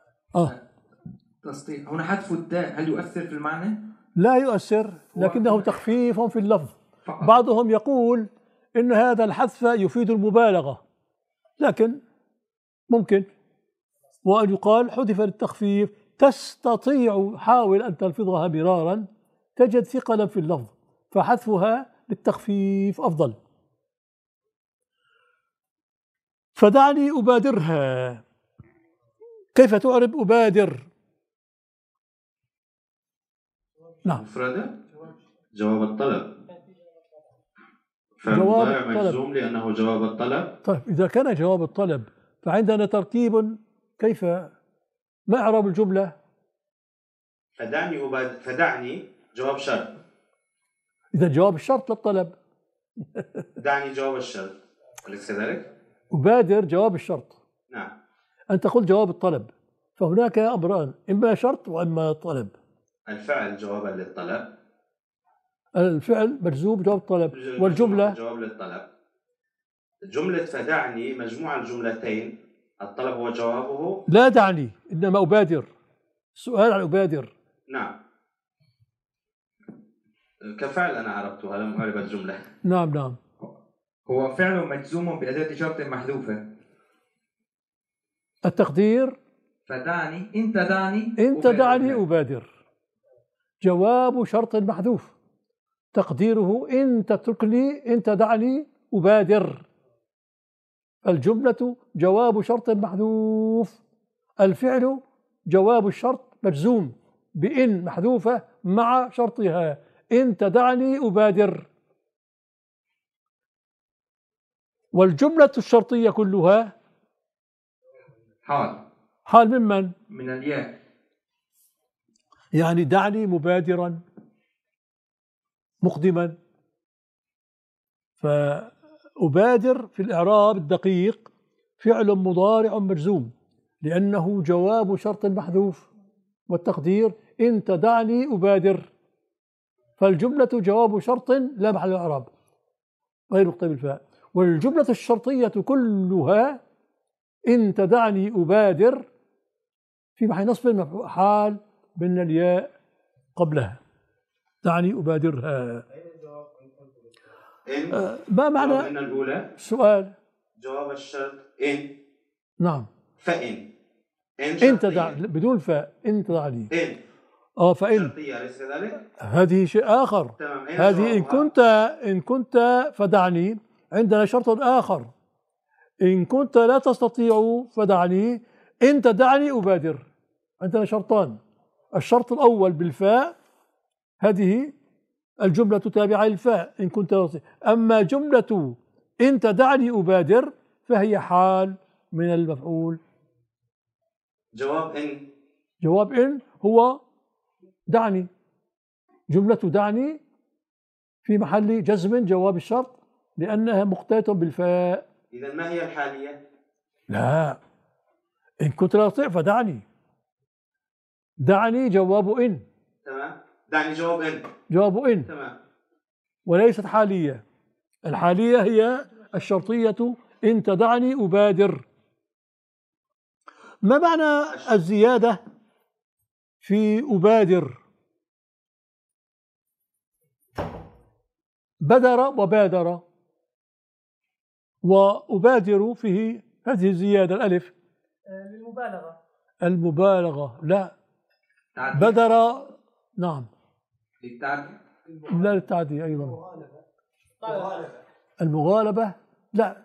تستطيع هنا حذف التاء هل يؤثر في المعنى؟ لا يؤثر، لكنه تخفيف في اللفظ. بعضهم يقول إن هذا الحذف يفيد المبالغة، لكن ممكن وأن يقال حذف للتخفيف. تستطيع، حاول أن تلفظها مرارا تجد ثقلا في اللفظ، فحذفها للتخفيف أفضل. فدعني أبادرها. كيف تعرب أبادر؟ نعم. مفردة. جواب الطلب. جواب فالمضارع الطلب مجزوم لأنه جواب الطلب. طيب إذا كان جواب الطلب فعندنا ترتيب. كيف ما إعراب الجملة؟ فدعني جواب شرط. إذا جواب الشرط للطلب. دعني جواب الشرط، أليس كذلك؟ أبادر جواب الشرط. نعم. أنت قلت جواب الطلب، فهناك أمران، إما شرط وإما طلب. الفعل جوابا للطلب. الفعل مجزوم جواب الطلب، والجملة جواب للطلب. جملة فدعني مجموعة الجملتين، الطلب هو جوابه. لا دعني، إنما أبادر. السؤال عن أبادر. نعم. كفعل أنا عرفتها، لم أعرب الجملة. نعم نعم. هو فعل مجزوم بأداة شرط محذوفة. التقدير فدعني أنت دعني أبادر. جواب شرط محذوف، تقديره إن تتركني أنت دعني أبادر. الجملة جواب شرط محذوف، الفعل جواب الشرط مجزوم بإن محذوفة مع شرطها أنت دعني أبادر. والجملة الشرطية كلها حال ممن؟ من الياء. يعني دعني مبادرا مقدما. فأبادر في الإعراب الدقيق فعل مضارع مجزوم لأنه جواب شرط محذوف، والتقدير أنت دعني أبادر. فالجملة جواب شرط لا محل الإعراب غير مقتضى الفاء. والجملة الشرطية كلها أنت دعني أبادر في محل نصب حال من الياء قبلها. دعني أبادرها. ما معنى إن الأولى؟ السؤال جواب الشرط إن. نعم. فإن أنت دعني بدون فاء. أنت دعني فإن شرطية أليس كذلك؟ هذه شيء آخر. تمام. هذه إن كنت فدعني عندنا شرط آخر. إن كنت لا تستطيع فدعني أنت دعني أبادر. عندنا شرطان. الشرط الأول بالفاء، هذه الجملة تابعة للفاء إن كنت لا تستطيع. أما جملة أنت دعني أبادر فهي حال من المفعول. جواب إن هو دعني. جملة دعني في محل جزم جواب الشرط لأنها مقترنة بالفاء. إذا ما هي الحالية؟ لا، إن كنت لا أستطيع فدعني. دعني جواب إن. تمام. دعني جواب إن. جواب إن. تمام. وليست حالية. الحالية هي الشرطية أنت دعني أبادر. ما معنى الزيادة في أبادر؟ بدر وبادر، وأبادر فيه هذه الزيادة الألف المبالغة. لا، بدر نعم لا للتعدي أيضا. المغالبة لا،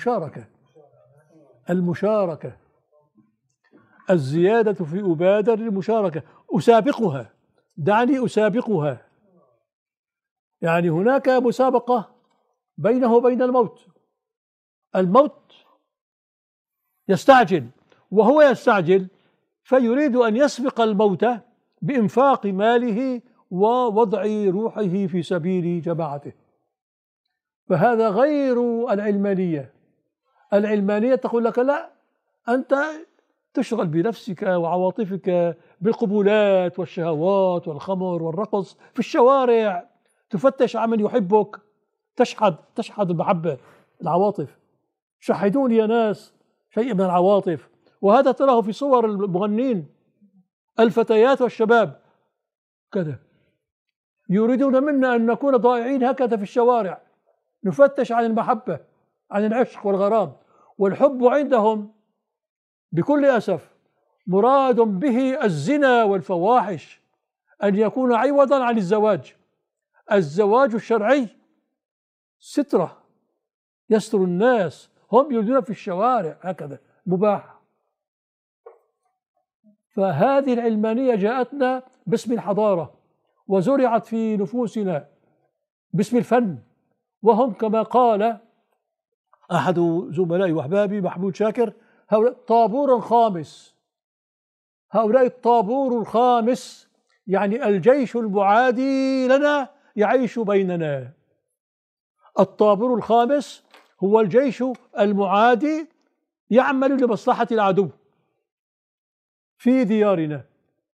المشاركة. الزيادة في أبادر المشاركة. أسابقها. دعني أسابقها. يعني هناك مسابقة بينه وبين الموت. الموت يستعجل، وهو يستعجل فيريد أن يسبق الموت بإنفاق ماله ووضع روحه في سبيل جماعته. فهذا غير العلمانية. العلمانية تقول لك لا، أنت تشغل بنفسك وعواطفك بالقبولات والشهوات والخمر والرقص في الشوارع، تفتش عن من يحبك، تشحذ المحبة، العواطف. شحذوني يا ناس شيء من العواطف. وهذا تراه في صور المغنين، الفتيات والشباب كذا يريدون منا أن نكون ضائعين هكذا في الشوارع، نفتش عن المحبة، عن العشق والغرام. والحب عندهم بكل أسف مراد به الزنا والفواحش، أن يكون عوضا عن الزواج. الزواج الشرعي سترة يستر الناس، هم يريدون في الشوارع هكذا مباح. فهذه العلمانية جاءتنا باسم الحضارة وزرعت في نفوسنا باسم الفن، وهم كما قال أحد زملائي وأحبابي محمود شاكر هؤلاء طابور خامس. هؤلاء الطابور الخامس يعني الجيش المعادي لنا يعيش بيننا. الطابور الخامس هو الجيش المعادي يعمل لمصلحة العدو في ديارنا،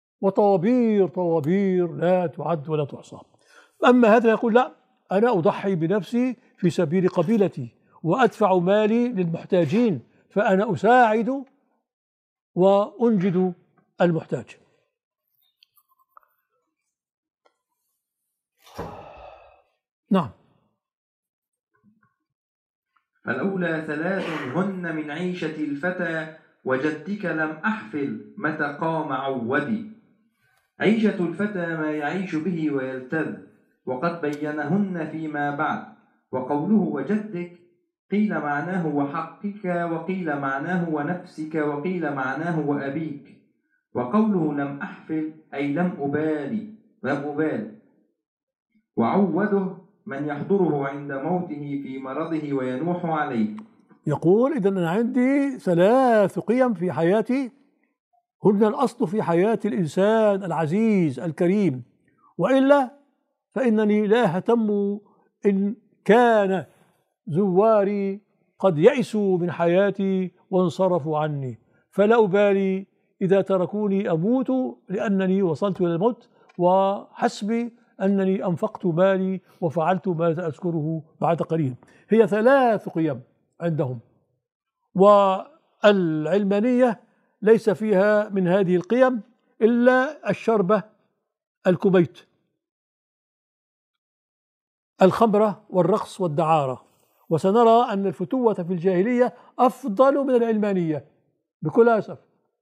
وطوابير لا تعد ولا تحصى. أما هذا يقول لا، أنا أضحي بنفسي في سبيل قبيلتي وأدفع مالي للمحتاجين، فأنا أساعد وأنجد المحتاج. نعم. الأولى ثلاث هن من عيشة الفتى وجدك لم أحفل متى قام عودي. عيشة الفتى ما يعيش به ويلتذ، وقد بينهن فيما بعد. وقوله وجدك قيل معناه وحقك، وقيل معناه ونفسك، وقيل معناه وأبيك. وقوله لم أحفل أي لم أبالي. وعوده من يحضره عند موته في مرضه وينوح عليه. يقول إذن أنا عندي ثلاث قيم في حياتي هن الأصل في حياة الإنسان العزيز الكريم، وإلا فإنني لا أهتم إن كان زواري قد يئسوا من حياتي وانصرفوا عني، فلا أبالي إذا تركوني أموت لأنني وصلت إلى الموت، وحسبي أنني أنفقت مالي وفعلت ما أذكره بعد قليل. هي ثلاث قيم عندهم، والعلمانية ليس فيها من هذه القيم إلا الشربة، الكبيت، الخمرة والرقص والدعارة. وسنرى أن الفتوة في الجاهلية أفضل من العلمانية بكل أسف.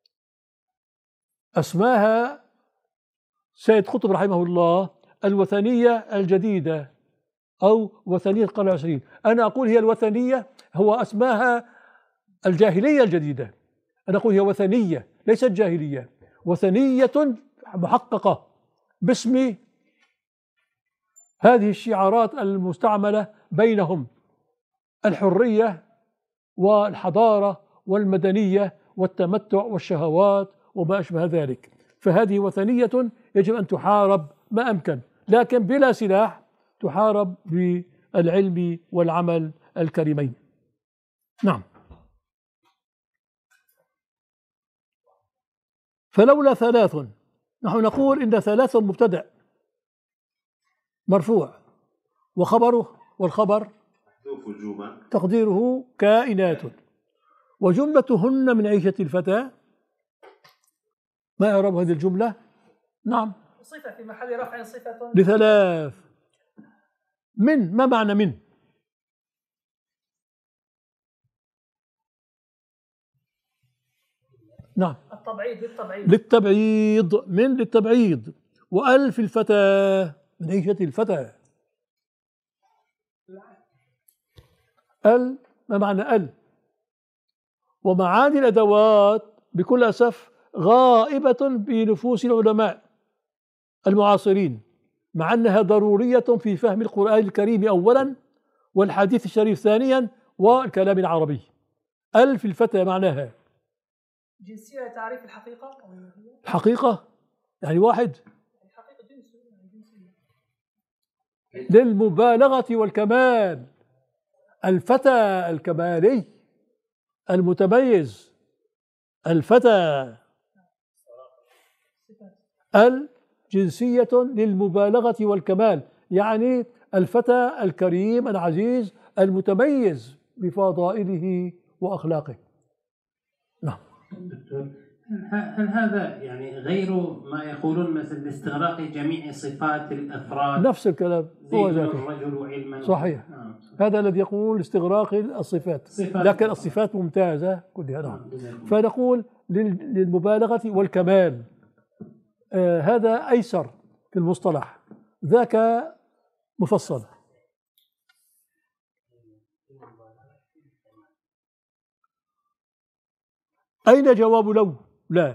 أسماها سيد قطب رحمه الله الوثنية الجديدة أو وثنية القرن العشرين. أنا أقول هي الوثنية، هو أسماها الجاهلية الجديدة. أنا أقول هي وثنية ليست جاهلية، وثنية محققة باسم هذه الشعارات المستعملة بينهم: الحرية والحضارة والمدنية والتمتع والشهوات وما أشبه ذلك. فهذه وثنية يجب أن تحارب ما أمكن، لكن بلا سلاح، تحارب بالعلم والعمل الكريمين. نعم. فلولا ثلاث، نحن نقول إن ثلاث مبتدأ مرفوع، وخبره والخبر تقديره كائنات، وجملتهن من عيشة الفتى. ما إعراب هذه الجملة؟ نعم، صفة في محل رفع صفة لثلاث. من، ما معنى من؟ نعم، التبعيض للتبعيض، من للتبعيض. وألف الفتى من عيشة الفتى. ما معنى ومعاني الأدوات بكل أسف غائبة بنفوس العلماء المعاصرين، مع أنها ضرورية في فهم القرآن الكريم أولا، والحديث الشريف ثانيا، والكلام العربي. في الفتى معناها جنسية، تعريف الحقيقة. الحقيقة يعني واحد، الحقيقة جنس. للمبالغة والكمال. الفتى الكمالي المتميز، الفتى الجنسية للمبالغة والكمال، يعني الفتى الكريم العزيز المتميز بفضائله وأخلاقه. نعم. هل هذا يعني غير ما يقولون مثل استغراق جميع صفات الأفراد؟ نفس الكلام هو ذاته. الرجل علما. صحيح. هذا الذي يقول استغراق الصفات، لكن الصفات ممتازة كلها. نعم. فنقول للمبالغة والكمال، هذا أيسر في المصطلح، ذاك مفصل. أين جواب لو؟ لا.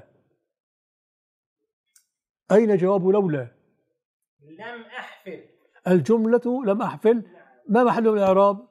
أين جواب لولا؟ لم أحفل. الجملة لم أحفل ما محل الإعراب؟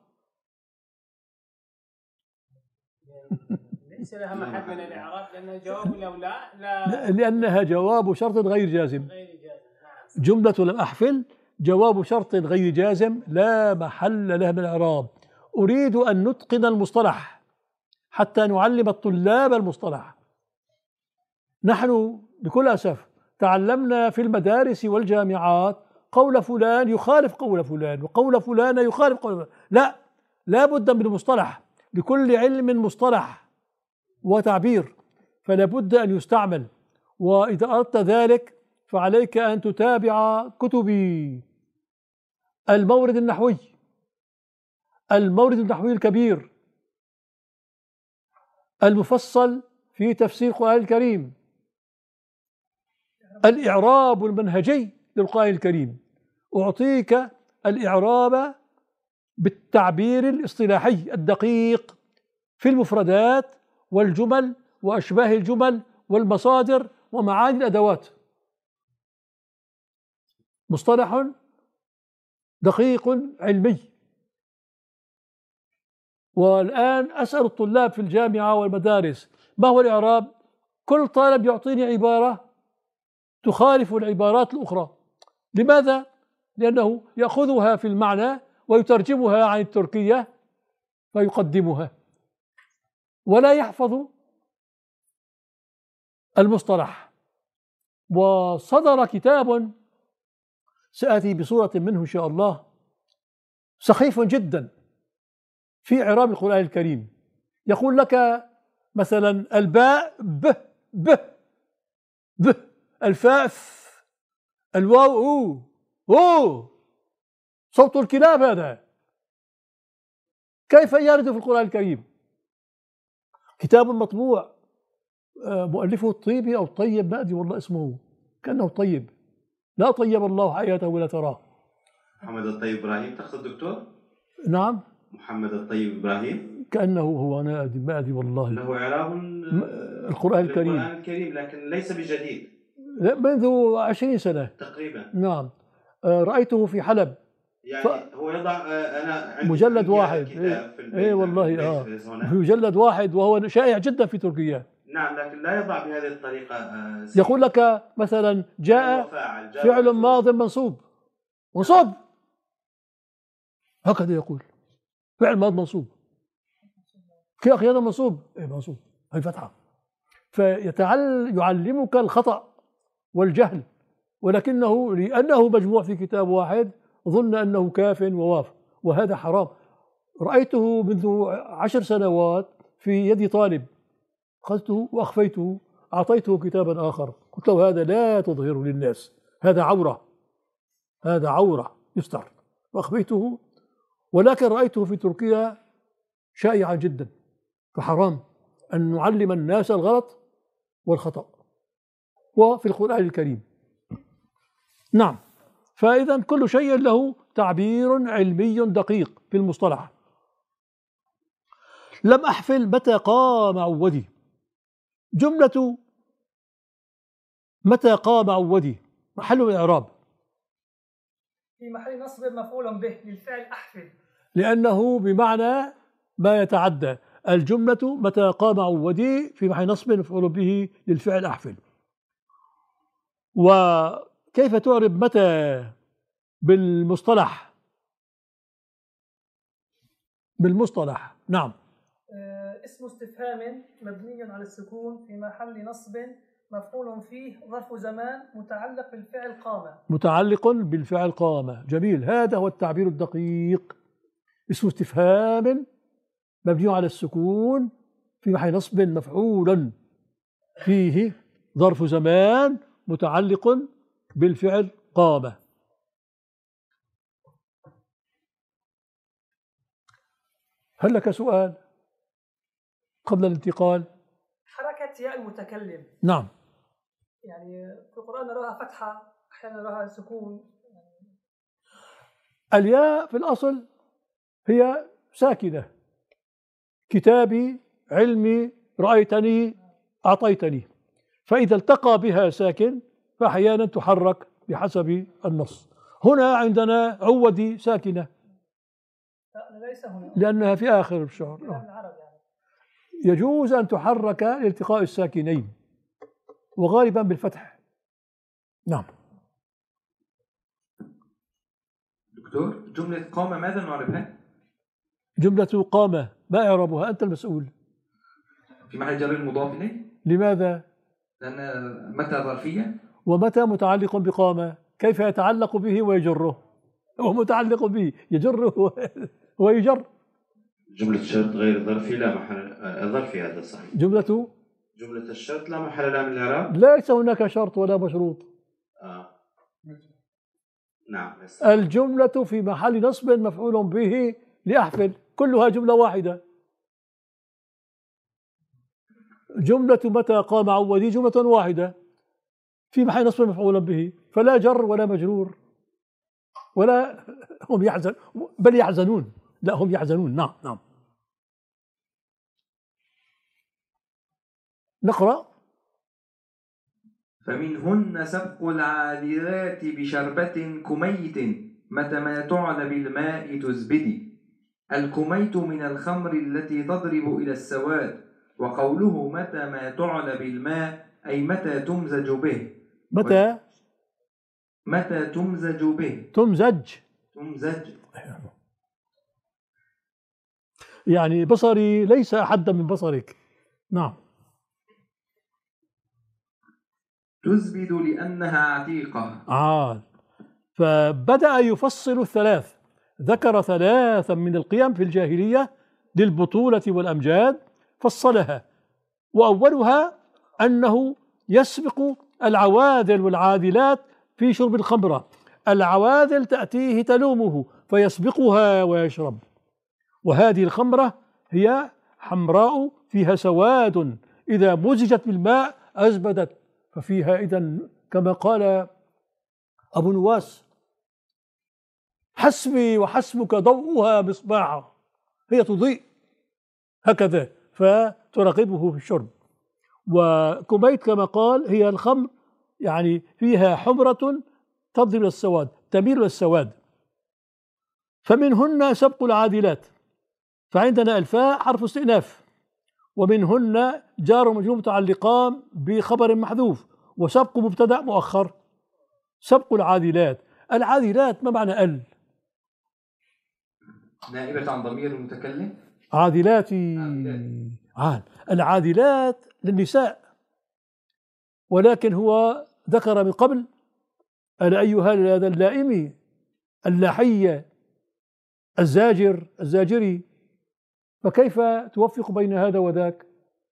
ليس لها محل من الإعراب لأنها جواب لولا لأنها جواب شرط غير جازم. جملة لم أحفل جواب شرط غير جازم لا محل لها من الإعراب. أريد أن نتقن المصطلح حتى نعلم الطلاب المصطلح. نحن بكل أسف تعلمنا في المدارس والجامعات قول فلان يخالف قول فلان وقول فلان يخالف قول فلان. لا بد من مصطلح، لكل علم مصطلح وتعبير، فلا بد أن يستعمل. وإذا أردت ذلك فعليك أن تتابع كتبي. المورد النحوي، المورد النحوي الكبير المفصل في تفسير القرآن الكريم، الإعراب المنهجي للقرآن الكريم. أعطيك الإعراب بالتعبير الاصطلاحي الدقيق في المفردات والجمل وأشباه الجمل والمصادر ومعاني الأدوات. مصطلح دقيق علمي. والآن أسأل الطلاب في الجامعة والمدارس ما هو الإعراب؟ كل طالب يعطيني عبارة تخالف العبارات الأخرى. لماذا؟ لأنه يأخذها في المعنى ويترجمها عن التركية فيقدمها ولا يحفظ المصطلح. وصدر كتاب سآتي بصورة منه إن شاء الله سخيف جدا في إعراب القرآن الكريم. يقول لك مثلا الباء ب، الفاء ف، الواو أو، صوت الكلاب هذا كيف يرد في القرآن الكريم؟ كتاب مطبوع مؤلفه الطيبي أو الطيب ما أدري والله اسمه، كأنه طيب، لا طيب الله حياته ولا تراه. محمد الطيب إبراهيم تقصد دكتور؟ نعم محمد الطيب إبراهيم كأنه هو، أنا ما أدري والله. له إعراب القرآن الكريم لكن ليس بجديد، منذ 20 سنة تقريبا. نعم. رأيته في حلب يعني هو يضع أنا مجلد واحد. إيه والله في مجلد واحد، وهو شائع جدا في تركيا. نعم لكن لا يضع بهذه الطريقة. يقول لك مثلا جاء فعل ماض منصوب هكذا يقول فعل ماض منصوب. كيف هذا منصوب؟ إيه منصوب هي فتحة. يعلمك الخطأ والجهل، ولكنه لأنه مجموع في كتاب واحد ظن أنه كاف وواف، وهذا حرام. رأيته منذ 10 سنوات في يد طالب، أخذته وأخفيته، أعطيته كتابا آخر، قلت له هذا لا تظهره للناس، هذا عورة، هذا عورة يستر، وأخفيته. ولكن رأيته في تركيا شائعا جدا، فحرام أن نعلم الناس الغلط والخطأ وفي القرآن الكريم. نعم. فإذا كل شيء له تعبير علمي دقيق في المصطلح. لم أحفل متى قام عودي. جملة متى قام عودي محل الإعراب في محل نصب مفعول به للفعل أحفل، لأنه بمعنى ما يتعدى. الجملة متى قام عودي في محل نصب مفعول به للفعل أحفل. وكيف تعرب متى بالمصطلح نعم. اسم استفهام مبني على السكون في محل نصب مفعول فيه ظرف زمان متعلق بالفعل قام. متعلق بالفعل قام، جميل، هذا هو التعبير الدقيق. اسم استفهام مبني على السكون في محل نصب مفعول فيه ظرف زمان متعلق بالفعل قام. هل لك سؤال قبل الانتقال؟ حركة ياء المتكلم. نعم. يعني في القرآن نراها فتحة، أحيانا نراها سكون. الياء في الأصل هي ساكنة، كتابي، علمي، رأيتني، أعطيتني، فإذا التقى بها ساكن فأحيانا تحرك بحسب النص. هنا عندنا عودي ساكنة ليس هنا لأنها في آخر الشعر. يجوز أن تحرك لالتقاء الساكنين وغالبا بالفتح. نعم. دكتور، جملة قام ماذا نعرفها؟ جملة قام ما إعرابها؟ أنت المسؤول. في محل جر مضاف إليه. لماذا؟ لأن متى ظرفية ومتى متعلق بقام، كيف يتعلق به ويجره؟ هو متعلق به، يجره ويجر. جملة شرط غير ظرفي لا محل ظرفي، هذا صحيح. جملة الشرط لا محل لها من الإعراب. ليس هناك شرط ولا مشروط. نعم. الجملة في محل نصب مفعول به لأحفل، كلها جملة واحدة. جملة متى قام عودي جملة واحدة في محل نصب مفعول به، فلا جر ولا مجرور ولا هم يحزن، بل يحزنون. لا، هم يحزنون. نعم نعم. نقرأ. فمنهن سبق العاذرات بشربة كميت متى ما تعل بالماء تزبدي. الكميت من الخمر التي تضرب إلى السواد، وقوله متى ما تعل بالماء أي متى تمزج به. متى تمزج به. تمزج يعني بصري ليس أحد من بصرك. نعم. تزبد لأنها عتيقة. فبدأ يفصل الثلاث، ذكر ثلاثا من القيم في الجاهلية للبطولة والأمجاد فصلها، وأولها أنه يسبق العواذل والعادلات في شرب الخمرة. العواذل تأتيه تلومه فيسبقها ويشرب، وهذه الخمرة هي حمراء فيها سواد إذا مزجت بالماء أزبدت، ففيها إذن كما قال أبو نواس: حسبي وحسبك ضوءها مصباحا، هي تضيء هكذا فتراقبه في الشرب. وكميت كما قال هي الخمر يعني فيها حمرة تضرب السواد، تميل للسواد. فمنهن سبق العادلات، فعندنا الفاء حرف استئناف، ومنهن جار ومجرور متعلقان بخبر محذوف، وسبق مبتدأ مؤخر. سبق العادلات، العادلات ما معنى ال؟ نائبة عن ضمير المتكلم. عادلاتي. العادلات للنساء، ولكن هو ذكر من قبل ألا أيها هذا اللائمي اللاحية الزاجري، فكيف توفق بين هذا وذاك؟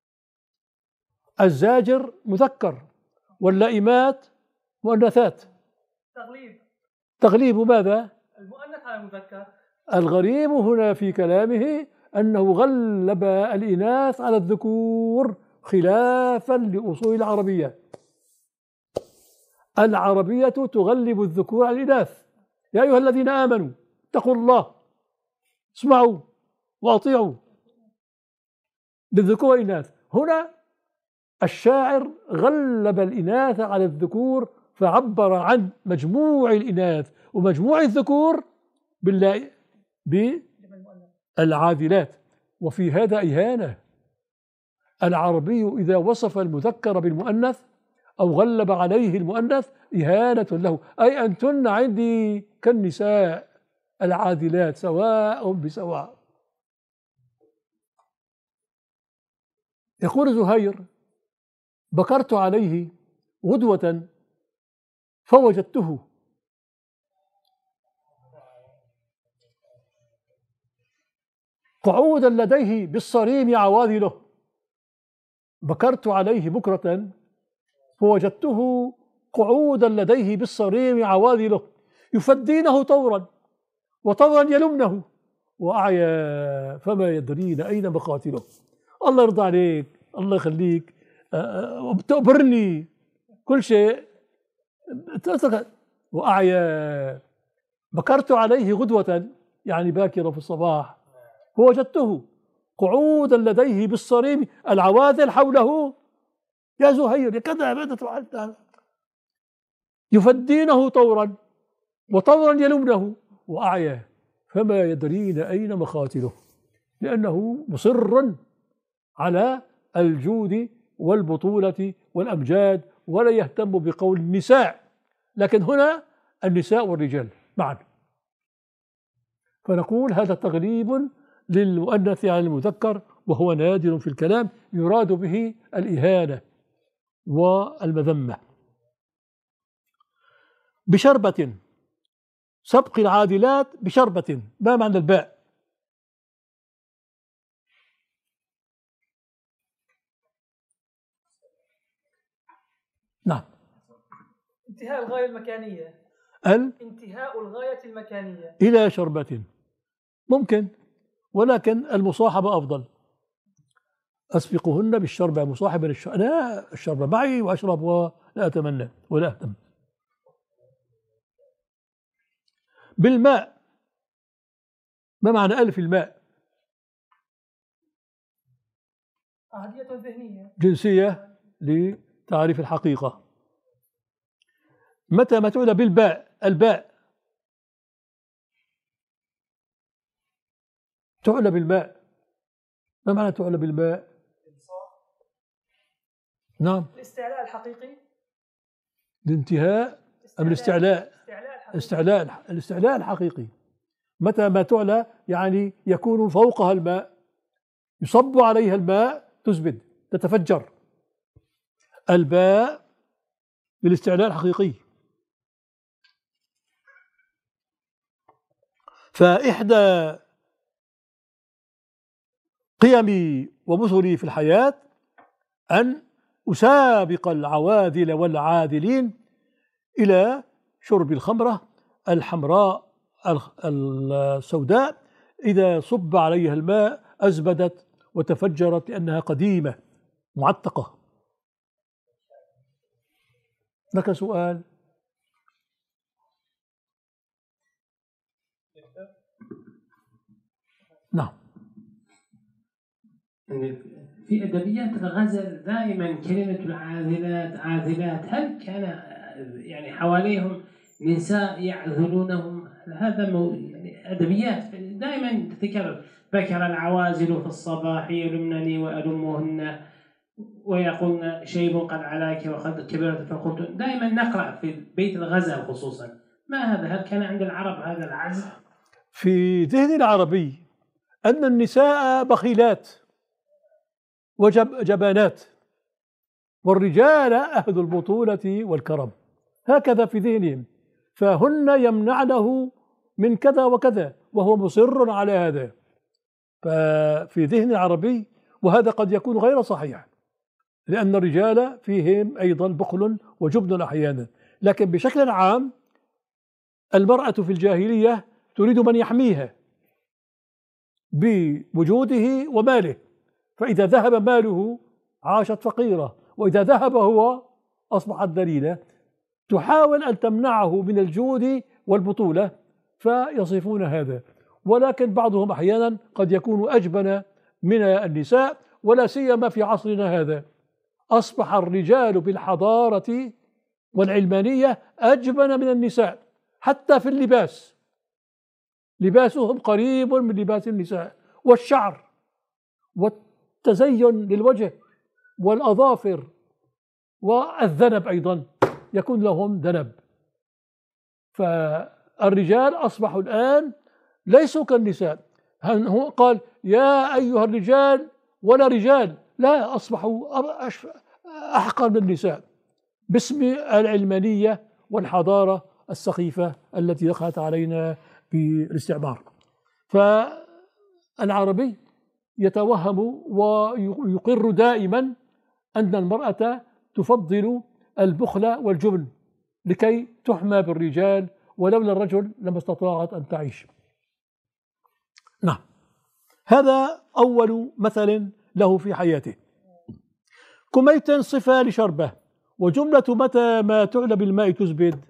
الزاجر مذكر واللائمات مؤنثات. تغليب ماذا؟ المؤنث على المذكر. الغريب هنا في كلامه أنه غلب الإناث على الذكور خلافا لأصول العربية. العربية تغلب الذكور على الإناث. يا أيها الذين آمنوا اتقوا الله اسمعوا وأطيعوا، للذكور والإناث. هنا الشاعر غلب الإناث على الذكور فعبر عن مجموع الإناث ومجموع الذكور بالعادلات، وفي هذا إهانة. العربي إذا وصف المذكر بالمؤنث أو غلب عليه المؤنث إهانة له، أي أنتن عندي كالنساء العادلات سواء بسواء. يقول زهير: بكرت عليه غدوة فوجدته قعودا لديه بالصريم عواذله. بكرت عليه بكرة فوجدته قعودا لديه بالصريم عواذله، يفدينه طورا وطورا يلمنه، وأعيا فما يدرين أين مقاتله. الله يرضى عليك، الله يخليك، وبتقبرني كل شيء. وأعيا بكرت عليه غدوة يعني باكرة في الصباح، فوجدته قعودا لديه بالصريم العواذل حوله. يا زهير يا كذا ماذا تفعل؟ يفدينه طورا وطورا يلمنه، وأعيا فما يدرين أين مقاتله، لأنه مصر على الجود والبطولة والأمجاد ولا يهتم بقول النساء، لكن هنا النساء والرجال معا. فنقول هذا تغليب للمؤنث على المذكر، وهو نادر في الكلام، يراد به الإهانة والمذمة. بشربة، سبق العادلات بشربة، ما معنى الباء؟ نعم، انتهاء الغاية المكانية. انتهاء الغاية المكانية إلى شربة ممكن، ولكن المصاحبة أفضل. أسبقهن بالشربة، مصاحبا أنا الشربة معي وأشرب ولا أتمنى ولا أهتم. بالماء، ما معنى ألف الماء؟ عهدية ذهنية جنسية لتعريف الحقيقة. متى ما تعلى بالباء، الباء تعلى بالماء، ما معنى تعلى بالماء؟ نعم، الاستعلاء الحقيقي، الانتهاء أم الاستعلاء؟ الاستعلاء الحقيقي. متى ما تعلى يعني يكون فوقها الماء، يصب عليها الماء تزبد تتفجر. الباء بالاستعلاء الحقيقي. فإحدى قيمي ومثلي في الحياة أن أسابق العواذل والعادلين إلى شرب الخمرة الحمراء السوداء، إذا صب عليها الماء أزبدت وتفجرت لأنها قديمة معتقة. لك سؤال؟ نعم. في أدبيات الغزل دائما كلمة العاذلات عاذلات، هل كان يعني حواليهم نساء يعذلونهم؟ هذا يعني أدبيات دائما تتكرر، بكر العوازل في الصباح يلمنني وألمهن ويقولن شيب قد علاك وقد كبرت فقلت. دائما نقرأ في بيت الغزل خصوصا. ما هذا؟ هل كان عند العرب هذا العزل؟ في ذهن العربي أن النساء بخيلات وجبانات، والرجال أهل البطولة والكرم، هكذا في ذهنهم، فهن يمنعنه من كذا وكذا وهو مصر على هذا. ففي ذهن العربي، وهذا قد يكون غير صحيح، لأن الرجال فيهم أيضا بخل وجبن أحيانا، لكن بشكل عام المرأة في الجاهلية تريد من يحميها بوجوده وماله، فإذا ذهب ماله عاشت فقيرة، وإذا ذهب هو أصبحت ذليلة، تحاول أن تمنعه من الجود والبطولة، فيصفون هذا. ولكن بعضهم أحيانا قد يكون أجبن من النساء، ولا سيما في عصرنا هذا أصبح الرجال بالحضارة والعلمانية أجبن من النساء، حتى في اللباس، لباسهم قريب من لباس النساء، والشعر والتزين للوجه والأظافر والذنب أيضا يكون لهم ذنب. فالرجال أصبحوا الآن ليسوا كالنساء. هو قال يا أيها الرجال ولا رجال، لا، أصبحوا أحقر من النساء باسم العلمانية والحضارة السخيفة التي دخلت علينا بالاستعمار. فالعربي يتوهم ويقر دائما أن المرأة تفضل البخل والجبن لكي تحمى بالرجال، ولولا الرجل لما استطاعت أن تعيش. نعم، هذا أول مثل له في حياته. كميت صفة لشربة، وجملة متى ما تعلى بالماء تزبد.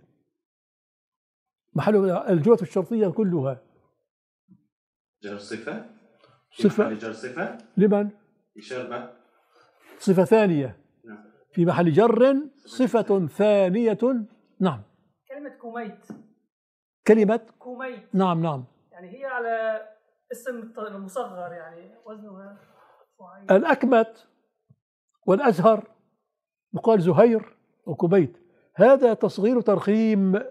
محل الجملة الشرطية كلها جر صفة. صفة جر صفة لمن؟ لشربة. صفة ثانية نعم. في محل جر صفة ثانية. نعم. كلمة كميت. كلمة كميت. نعم نعم. يعني هي على اسم المصغر، يعني وزنها معين. الأكمت والأزهر يقال زهير وكميت، هذا تصغير ترخيم.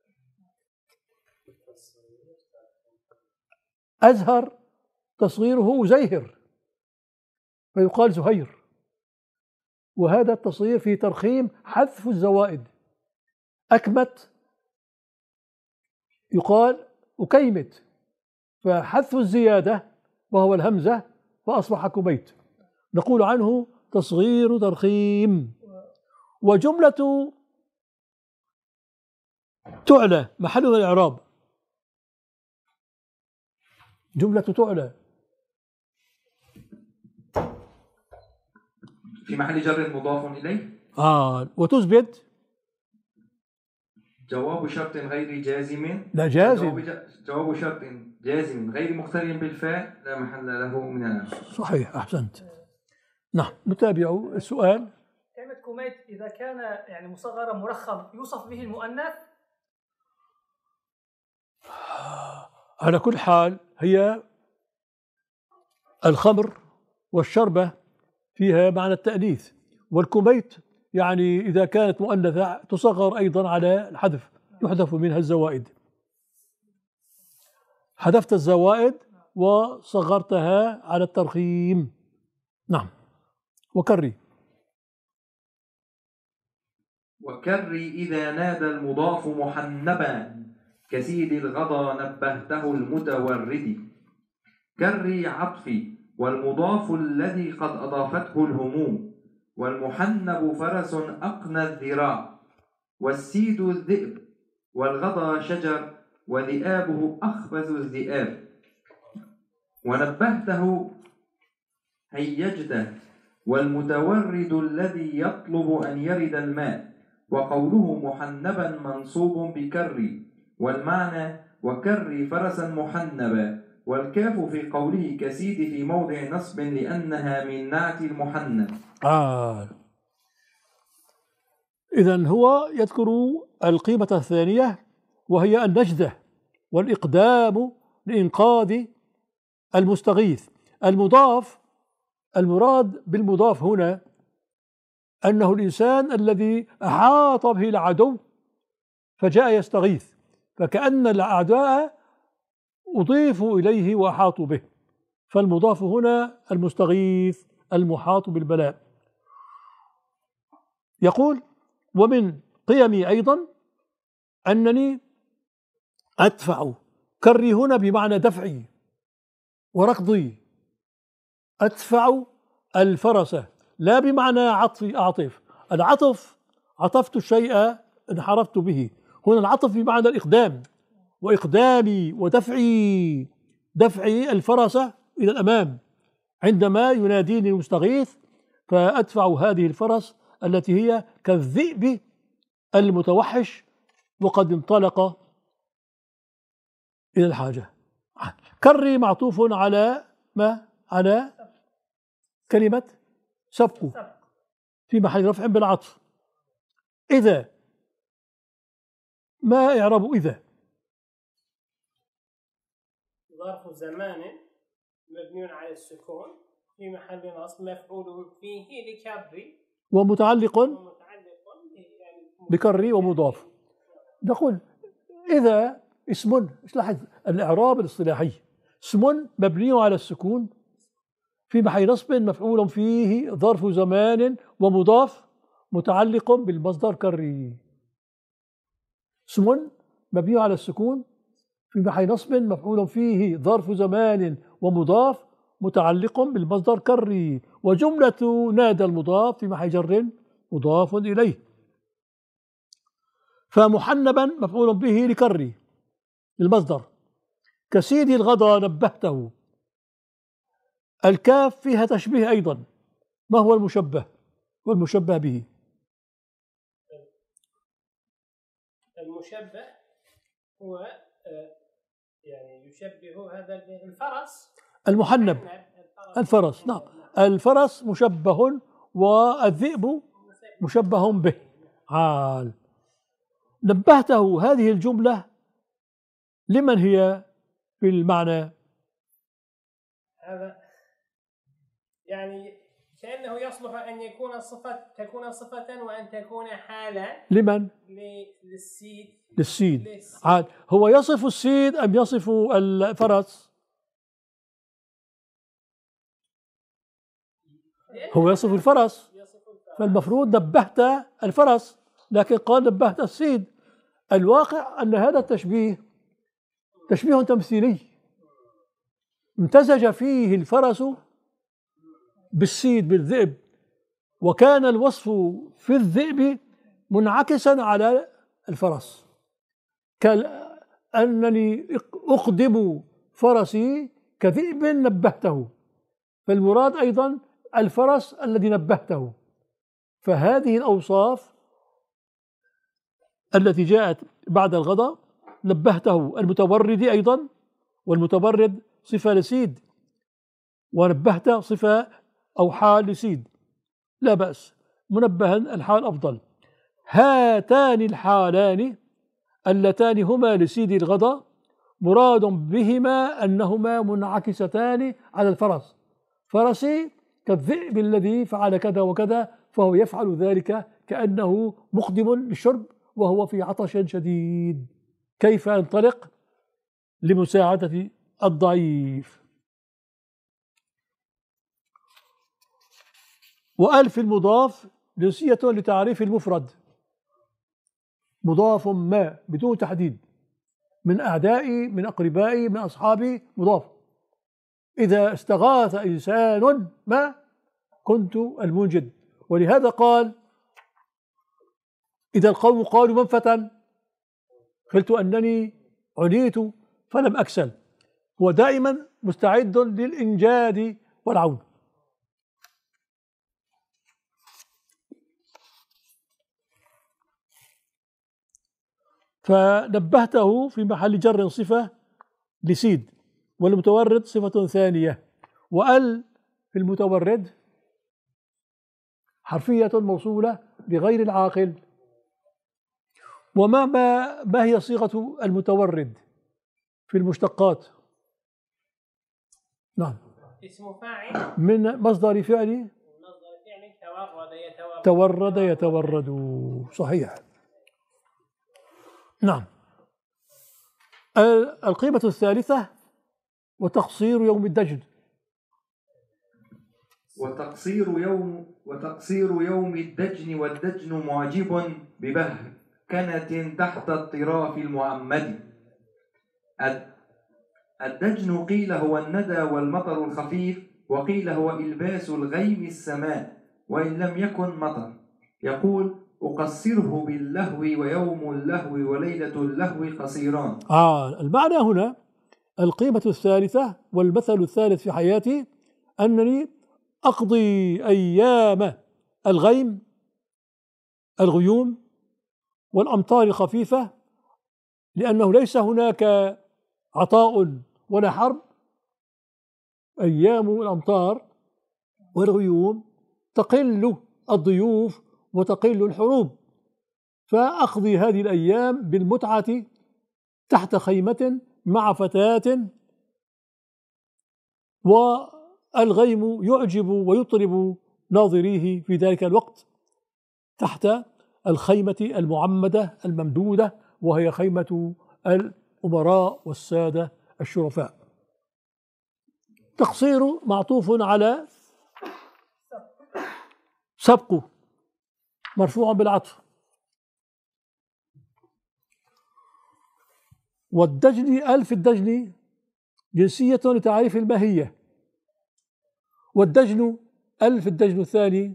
أزهر تصغيره زيهر فيقال زهير، وهذا التصغير في ترخيم حذف الزوائد. أكمت يقال أكيمت، فحذف الزيادة وهو الهمزة فأصبح كميت، نقول عنه تصغير ترخيم. وجملة تعلى محلها الإعراب. جملة تعلى في محل جر مضاف إليه. وتثبت جواب شرط غير جازم. لا جازم. جواب شرط جازم غير مقترن بالفاء لا محل له من النصب. صحيح، أحسنت. نعم، نتابع السؤال. كلمة كميت إذا كان يعني مصغرا مرخم يوصف به المؤنث؟ على كل حال هي الخمر والشربة فيها معنى التأنيث، والكميت يعني إذا كانت مؤنثة تصغر أيضا على الحذف، يحذف منها الزوائد. حذفت الزوائد وصغرتها على الترخيم. نعم. وكري. وكري إذا نادى المضاف محنبا كسيد الغضا نبهته المتورد. كري عطفي والمضاف الذي قد أضافته الهموم، والمحنب فرس أقنى الذراع، والسيد الذئب، والغضا شجر، وذئابه أخبث الذئاب. ونبهته هيجته، والمتورد الذي يطلب أن يرد الماء. وقوله محنبا منصوب بكري، والمعنى وكري فرسا محنبا، والكاف في قوله كسيد في موضع نصب لأنها من نعت المحنب. إذن هو يذكر القيمة الثانية وهي النجدة والإقدام لإنقاذ المستغيث. المضاف، المراد بالمضاف هنا أنه الإنسان الذي أحاط به العدو فجاء يستغيث، فكأن الأعداء أضيفوا إليه وأحاطوا به، فالمضاف هنا المستغيث المحاط بالبلاء. يقول ومن قيمي أيضا أنني أدفع. كري هنا بمعنى دفعي وركضي. أدفع الفرس لا بمعنى عطفي أعطف. العطف عطفت الشيء انحرفت به، هنا العطف بمعنى الإقدام، وإقدامي ودفعي، دفعي الفرس إلى الأمام عندما يناديني المستغيث، فأدفع هذه الفرس التي هي كالذئب المتوحش وقد انطلق إلى الحاجة. كري معطوف على ما؟ على كلمة سبق في محل رفع بالعطف. إذا، ما إعراب إذا؟ ظرف زمان مبني على السكون في محل نصب مفعول فيه لكري ومتعلق بكري ومضاف. نقول إذا اسم، لاحظ الإعراب الاصطلاحي، اسم مبني على السكون في محل نصب مفعول فيه ظرف زمان ومضاف متعلق بالمصدر كري. اسم مبني على السكون في محل نصب مفعول فيه ظرف زمان ومضاف متعلق بالمصدر كري. وجملة نادى المضاف في محل جر مضاف إليه. فمحنبا مفعول به لكري المصدر. كسيدي الغضا نبهته. الكاف فيها تشبيه أيضا. ما هو المشبه والمشبه به؟ المشبه هو يعني يشبه هذا الفرس المحنب، الفرس. نعم، الفرس مشبه والذئب مشبه به. عال. نبهته هذه الجملة لمن هي في المعنى؟ هذا يعني كأنه يصلح أن يكون تكون صفة وأن تكون حالة. لمن؟ للسيد. عاد هو يصف السيد أم يصف الفرس؟ هو يصف الفرس، فالمفروض نبهت الفرس، لكن قال نبهت السيد. الواقع أن هذا التشبيه تشبيه تمثيلي امتزج فيه الفرس بالسيد بالذئب، وكان الوصف في الذئب منعكسا على الفرس، كأنني أقدم فرسي كذئب نبهته، فالمراد أيضا الفرس الذي نبهته. فهذه الأوصاف التي جاءت بعد الغضا نبهته المتورد أيضا، والمتورد صفة لسيد، ونبهت صفة أو حال لسيد، لا بأس، منبها الحال أفضل. هاتان الحالان اللتان هما لسيد الغضا مراد بهما أنهما منعكستان على الفرس. فرسي كالذئب الذي فعل كذا وكذا، فهو يفعل ذلك كأنه مقدم للشرب وهو في عطش شديد، كيف ينطلق لمساعدة الضعيف. وألف المضاف جنسية لتعريف المفرد، مضاف ما بدون تحديد، من أعدائي، من أقربائي، من أصحابي، مضاف. إذا استغاث إنسان ما كنت المنجد. ولهذا قال إذا القوم قالوا من فتى قلت أنني عنيت فلم أكسل. هو دائما مستعد للإنجاد والعون. فنبهته في محل جر صفة لسيد، والمتورد صفة ثانية. وأل في المتورد حرفية موصولة بغير العاقل. ما هي صيغة المتورد في المشتقات؟ نعم، اسم فاعل من مصدر فعل تورد يتورد. صحيح. نعم. القيمة الثالثة وتقصير يوم الدجن. وتقصير يوم الدجن، والدجن معجب ببهكنة تحت الطراف المعمد. الدجن قيل هو الندى والمطر الخفيف، وقيل هو إلباس الغيم السماء وإن لم يكن مطر. يقول أقصره باللهو ويوم اللهو وليلة اللهو قصيران. المعنى هنا القيمة الثالثة والمثل الثالث في حياتي أنني أقضي أيام الغيوم والأمطار الخفيفة، لأنه ليس هناك عطاء ولا حرب. أيام الأمطار والغيوم تقل الضيوف وتقل الحروب، فأقضي هذه الأيام بالمتعة تحت خيمة مع فتاة، والغيم يعجب ويطرب ناظريه في ذلك الوقت تحت الخيمة المعمدة الممدودة، وهي خيمة الأمراء والسادة الشرفاء. تقصير معطوف على سبقه مرفوع بالعطف. والدجن ألف الدجن جنسية لتعريف الماهية، والدجن ألف الدجن الثاني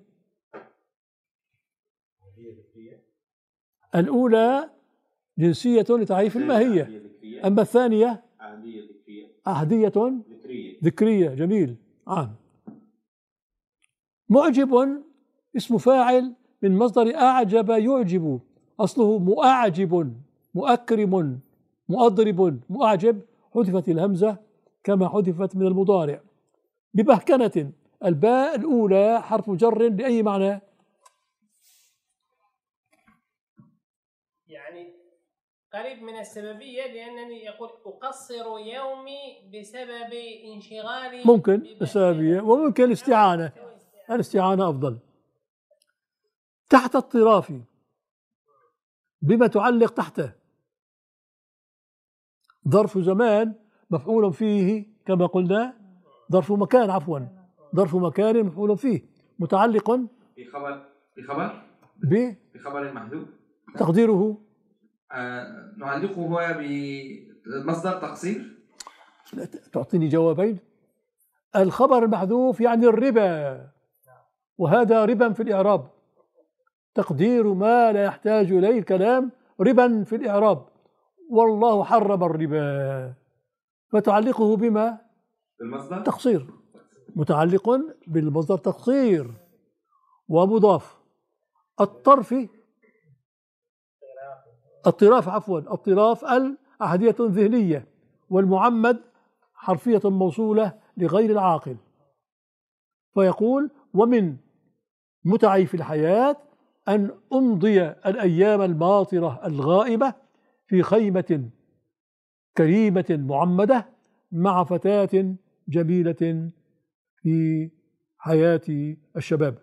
الأولى جنسية لتعريف الماهية، أما الثانية عهدية ذكرية. جميل. معجب اسم فاعل من مصدر أعجب يعجب، أصله مؤعجب مؤكرم مؤضرب مؤعجب، حذفت الهمزة كما حذفت من المضارع. ببهكنة الباء الأولى حرف جر لأي معنى؟ يعني قريب من السببية، لأنني يقول أقصر يومي بسبب انشغالي. ممكن السببية وممكن الاستعانة، الاستعانة أفضل. تحت الطراف بما تعلق تحته؟ ظرف زمان مفعول فيه كما قلنا، ظرف مكان عفوا، ظرف مكان مفعول فيه متعلق بخبر محذوف تقديره نعلقه هو بمصدر تقصير. تعطيني جوابين. الخبر المحذوف يعني الربا، وهذا ربا في الإعراب، تقدير ما لا يحتاج إليه الكلام ربا في الإعراب، والله حرم الربا، فتعلقه بما؟ بالمصدر تقصير، متعلق بالمصدر تقصير ومضاف. الطراف عفوا، الطراف العهدية ذهنية، والمعمد حرفية موصولة لغير العاقل. فيقول ومن متعي في الحياة أن أمضي الأيام الماطرة الغائبة في خيمة كريمة معمدة مع فتاة جميلة في حياة الشباب.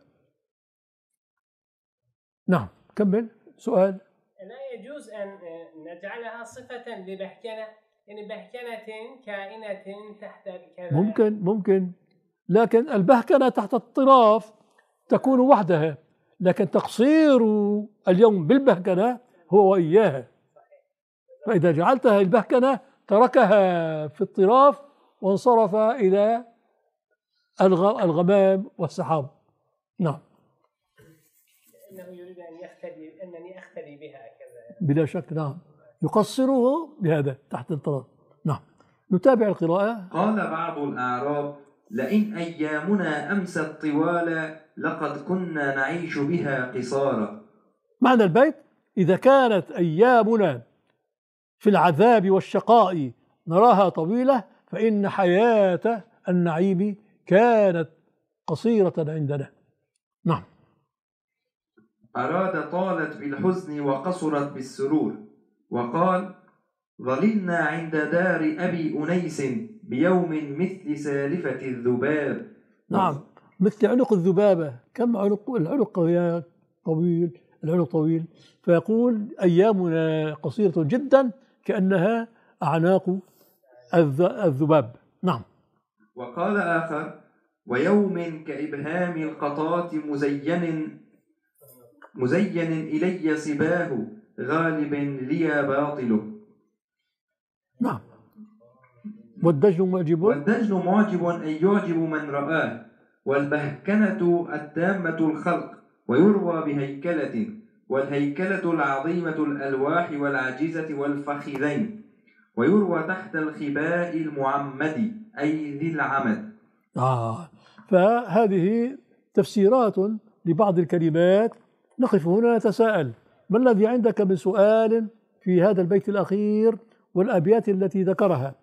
نعم كمل. سؤال. لا يجوز أن نجعلها صفة لبهكنة، يعني بهكنة كائنة تحت كذا. ممكن، لكن البهكنة تحت الطراف تكون وحدها، لكن تقصير اليوم بالبهكنة هو وإياها. فإذا جعلتها البهكنة تركها في الطراف وانصرف إلى الغمام والسحاب. نعم. إنه يريد أن يختلي، أنني أختلي بها كذا. بلا شك. نعم، يقصره بهذا تحت الطراف. نعم. نتابع القراءة. قال بعض الأعراب: لئن أيامنا أمست طوالا لقد كنا نعيش بها قصارا. معنى البيت: إذا كانت أيامنا في العذاب والشقاء نراها طويلة، فإن حياة النعيم كانت قصيرة عندنا. نعم. أراد طالت بالحزن وقصرت بالسرور، وقال: ظللنا عند دار أبي أنيس بيوم مثل سالفة الذباب. نعم، مثل عنق الذبابة. كم عنق؟ العنق هي طويل، العنق طويل، فيقول أيامنا قصيرة جدا كأنها أعناق الذباب. نعم. وقال آخر: ويوم كإبهام القطاة مزين إلي صباه غالب لي باطله. نعم. والدجن معجب أن يعجب من رآه، والبهكنة التامة الخلق، ويروى بهيكلة، والهيكلة العظيمة الألواح والعجزة والفخذين، ويروى تحت الخباء المعمد أي ذي العمد. فهذه تفسيرات لبعض الكلمات. نقف هنا نتساءل: ما الذي عندك من سؤال في هذا البيت الأخير والأبيات التي ذكرها؟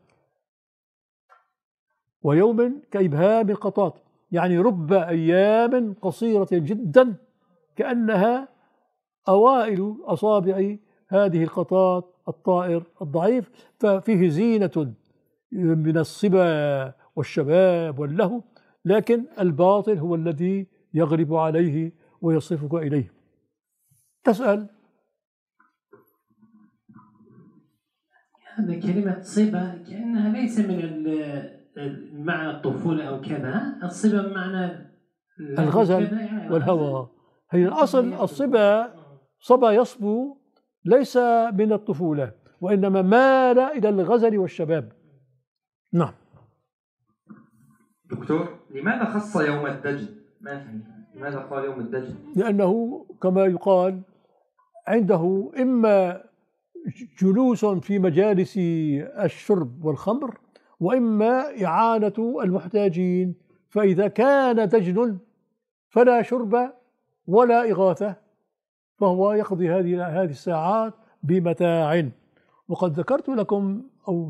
ويوم كإبهام القطاة، يعني رب أيام قصيرة جدا كأنها أوائل أصابع هذه القطاة الطائر الضعيف، ففيه زينة من الصبا والشباب واللهو، لكن الباطل هو الذي يغلب عليه ويصرفك إليه. تسأل. هذا كلمة صبا كأنها ليس من معنى الطفولة أو كذا، الصبا بمعنى الغزل والهوى. هي الأصل الصبا، صبا يصبو، ليس من الطفولة وإنما مال إلى الغزل والشباب. نعم. دكتور، لماذا خص يوم الدجل؟ ما فهمت، لماذا قال يوم الدجل؟ لأنه كما يقال عنده إما جلوس في مجالس الشرب والخمر، وإما إعانة المحتاجين، فإذا كان دجل فلا شرب ولا إغاثة، فهو يقضي هذه الساعات بمتاع. وقد ذكرت لكم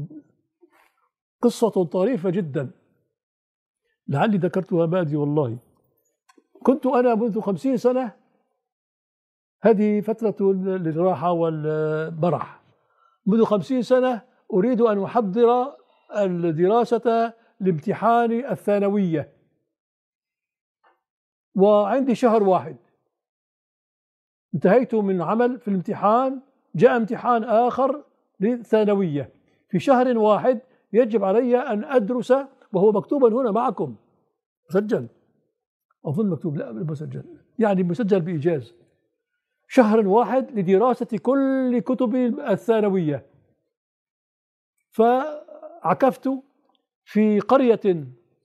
قصة طريفة جدا، لعلي ذكرتها ما أدري والله. كنت أنا منذ 50 سنة، هذه فترة الراحة والمرح، منذ 50 سنة أريد أن أحضر الدراسة لامتحان الثانوية، وعندي شهر واحد. انتهيت من عمل في الامتحان، جاء امتحان آخر للثانوية في شهر واحد، يجب علي أن أدرس، وهو مكتوبا هنا معكم مسجل، أظن مكتوب، لا مسجل، يعني مسجل بإيجاز، شهر واحد لدراسة كل كتب الثانوية. فعكفت في قرية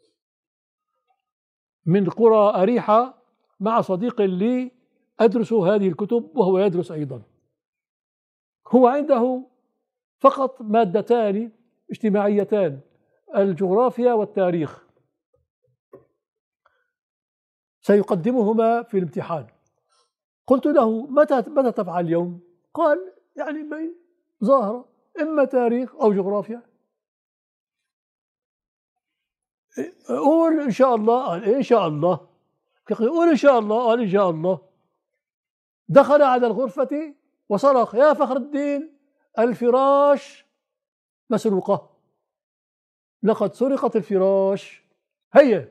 من قرى أريحة مع صديق لي أدرس هذه الكتب وهو يدرس أيضا. هو عنده فقط مادتان اجتماعيتان، الجغرافيا والتاريخ، سيقدمهما في الامتحان. قلت له متى تفعل اليوم؟ قال يعني بين ظاهرة، إما تاريخ أو جغرافيا. قول إن شاء الله. قال إن شاء الله. قول إن شاء الله. قال إن شاء الله. دخل على الغرفة وصرخ: يا فخر الدين، الفراش مسروقة، لقد سرقت الفراش، هيا.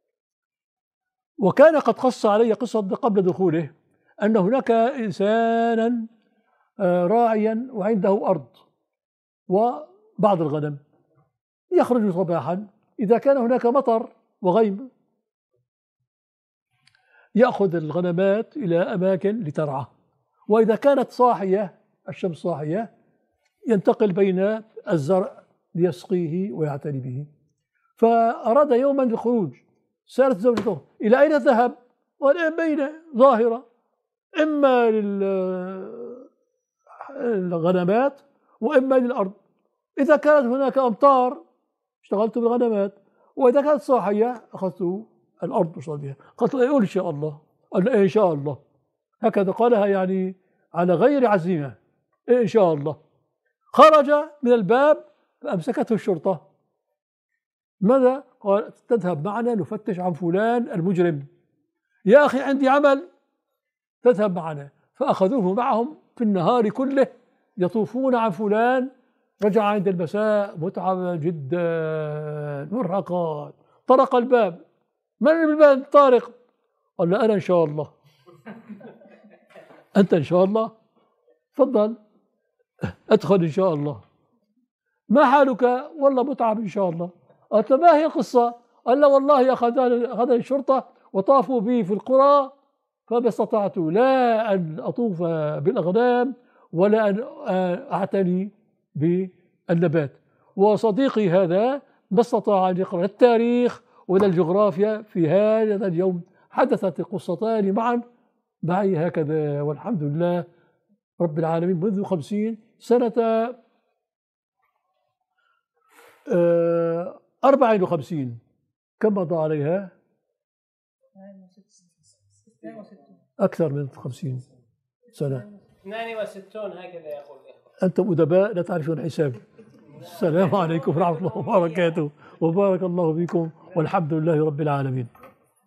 وكان قد قص علي قصة قبل دخوله، أن هناك إنسانا راعيا وعنده أرض وبعض الغنم، يخرج صباحا إذا كان هناك مطر وغيم، يأخذ الغنمات إلى أماكن لترعى، وإذا كانت صاحية، الشمس صاحية، ينتقل بين الزرع ليسقيه ويعتني به. فأراد يوما الخروج، سألت زوجته: إلى أين تذهب؟ قال: بين ظاهرة، إما للغنمات وإما للأرض. إذا كانت هناك أمطار اشتغلت بالغنمات، وإذا كانت صاحية أخذت الأرض واشتغلت بها. قالت له: قول إن شاء الله. قال: إن شاء الله. هكذا قالها يعني على غير عزيمة، إن شاء الله. خرج من الباب فأمسكته الشرطة. ماذا؟ قال: تذهب معنا نفتش عن فلان المجرم. يا أخي عندي عمل. تذهب معنا. فأخذوه معهم في النهار كله يطوفون عن فلان. رجع عند المساء متعب جدا مرهقا، طرق الباب: من الباب؟ طارق. قال له: أنا إن شاء الله. أنت إن شاء الله؟ تفضل أدخل إن شاء الله. ما حالك؟ والله متعب إن شاء الله. قالت له: ما هي القصة؟ قال له: والله أخذني الشرطة وطافوا بي في القرى، فما استطعت لا أن أطوف بالأغنام ولا أن أعتني بالنبات. وصديقي هذا ما استطاع أن يقرأ التاريخ ولا الجغرافيا في هذا اليوم. حدثت القصتان معي هكذا، والحمد لله رب العالمين، منذ 50 سنة 54. كم مضى عليها؟ أكثر من 50 سنة. 62 هكذا يقول. أنتم أدباء لا تعرفون الحساب. السلام عليكم ورحمة الله وبركاته، وبارك الله فيكم، والحمد لله رب العالمين.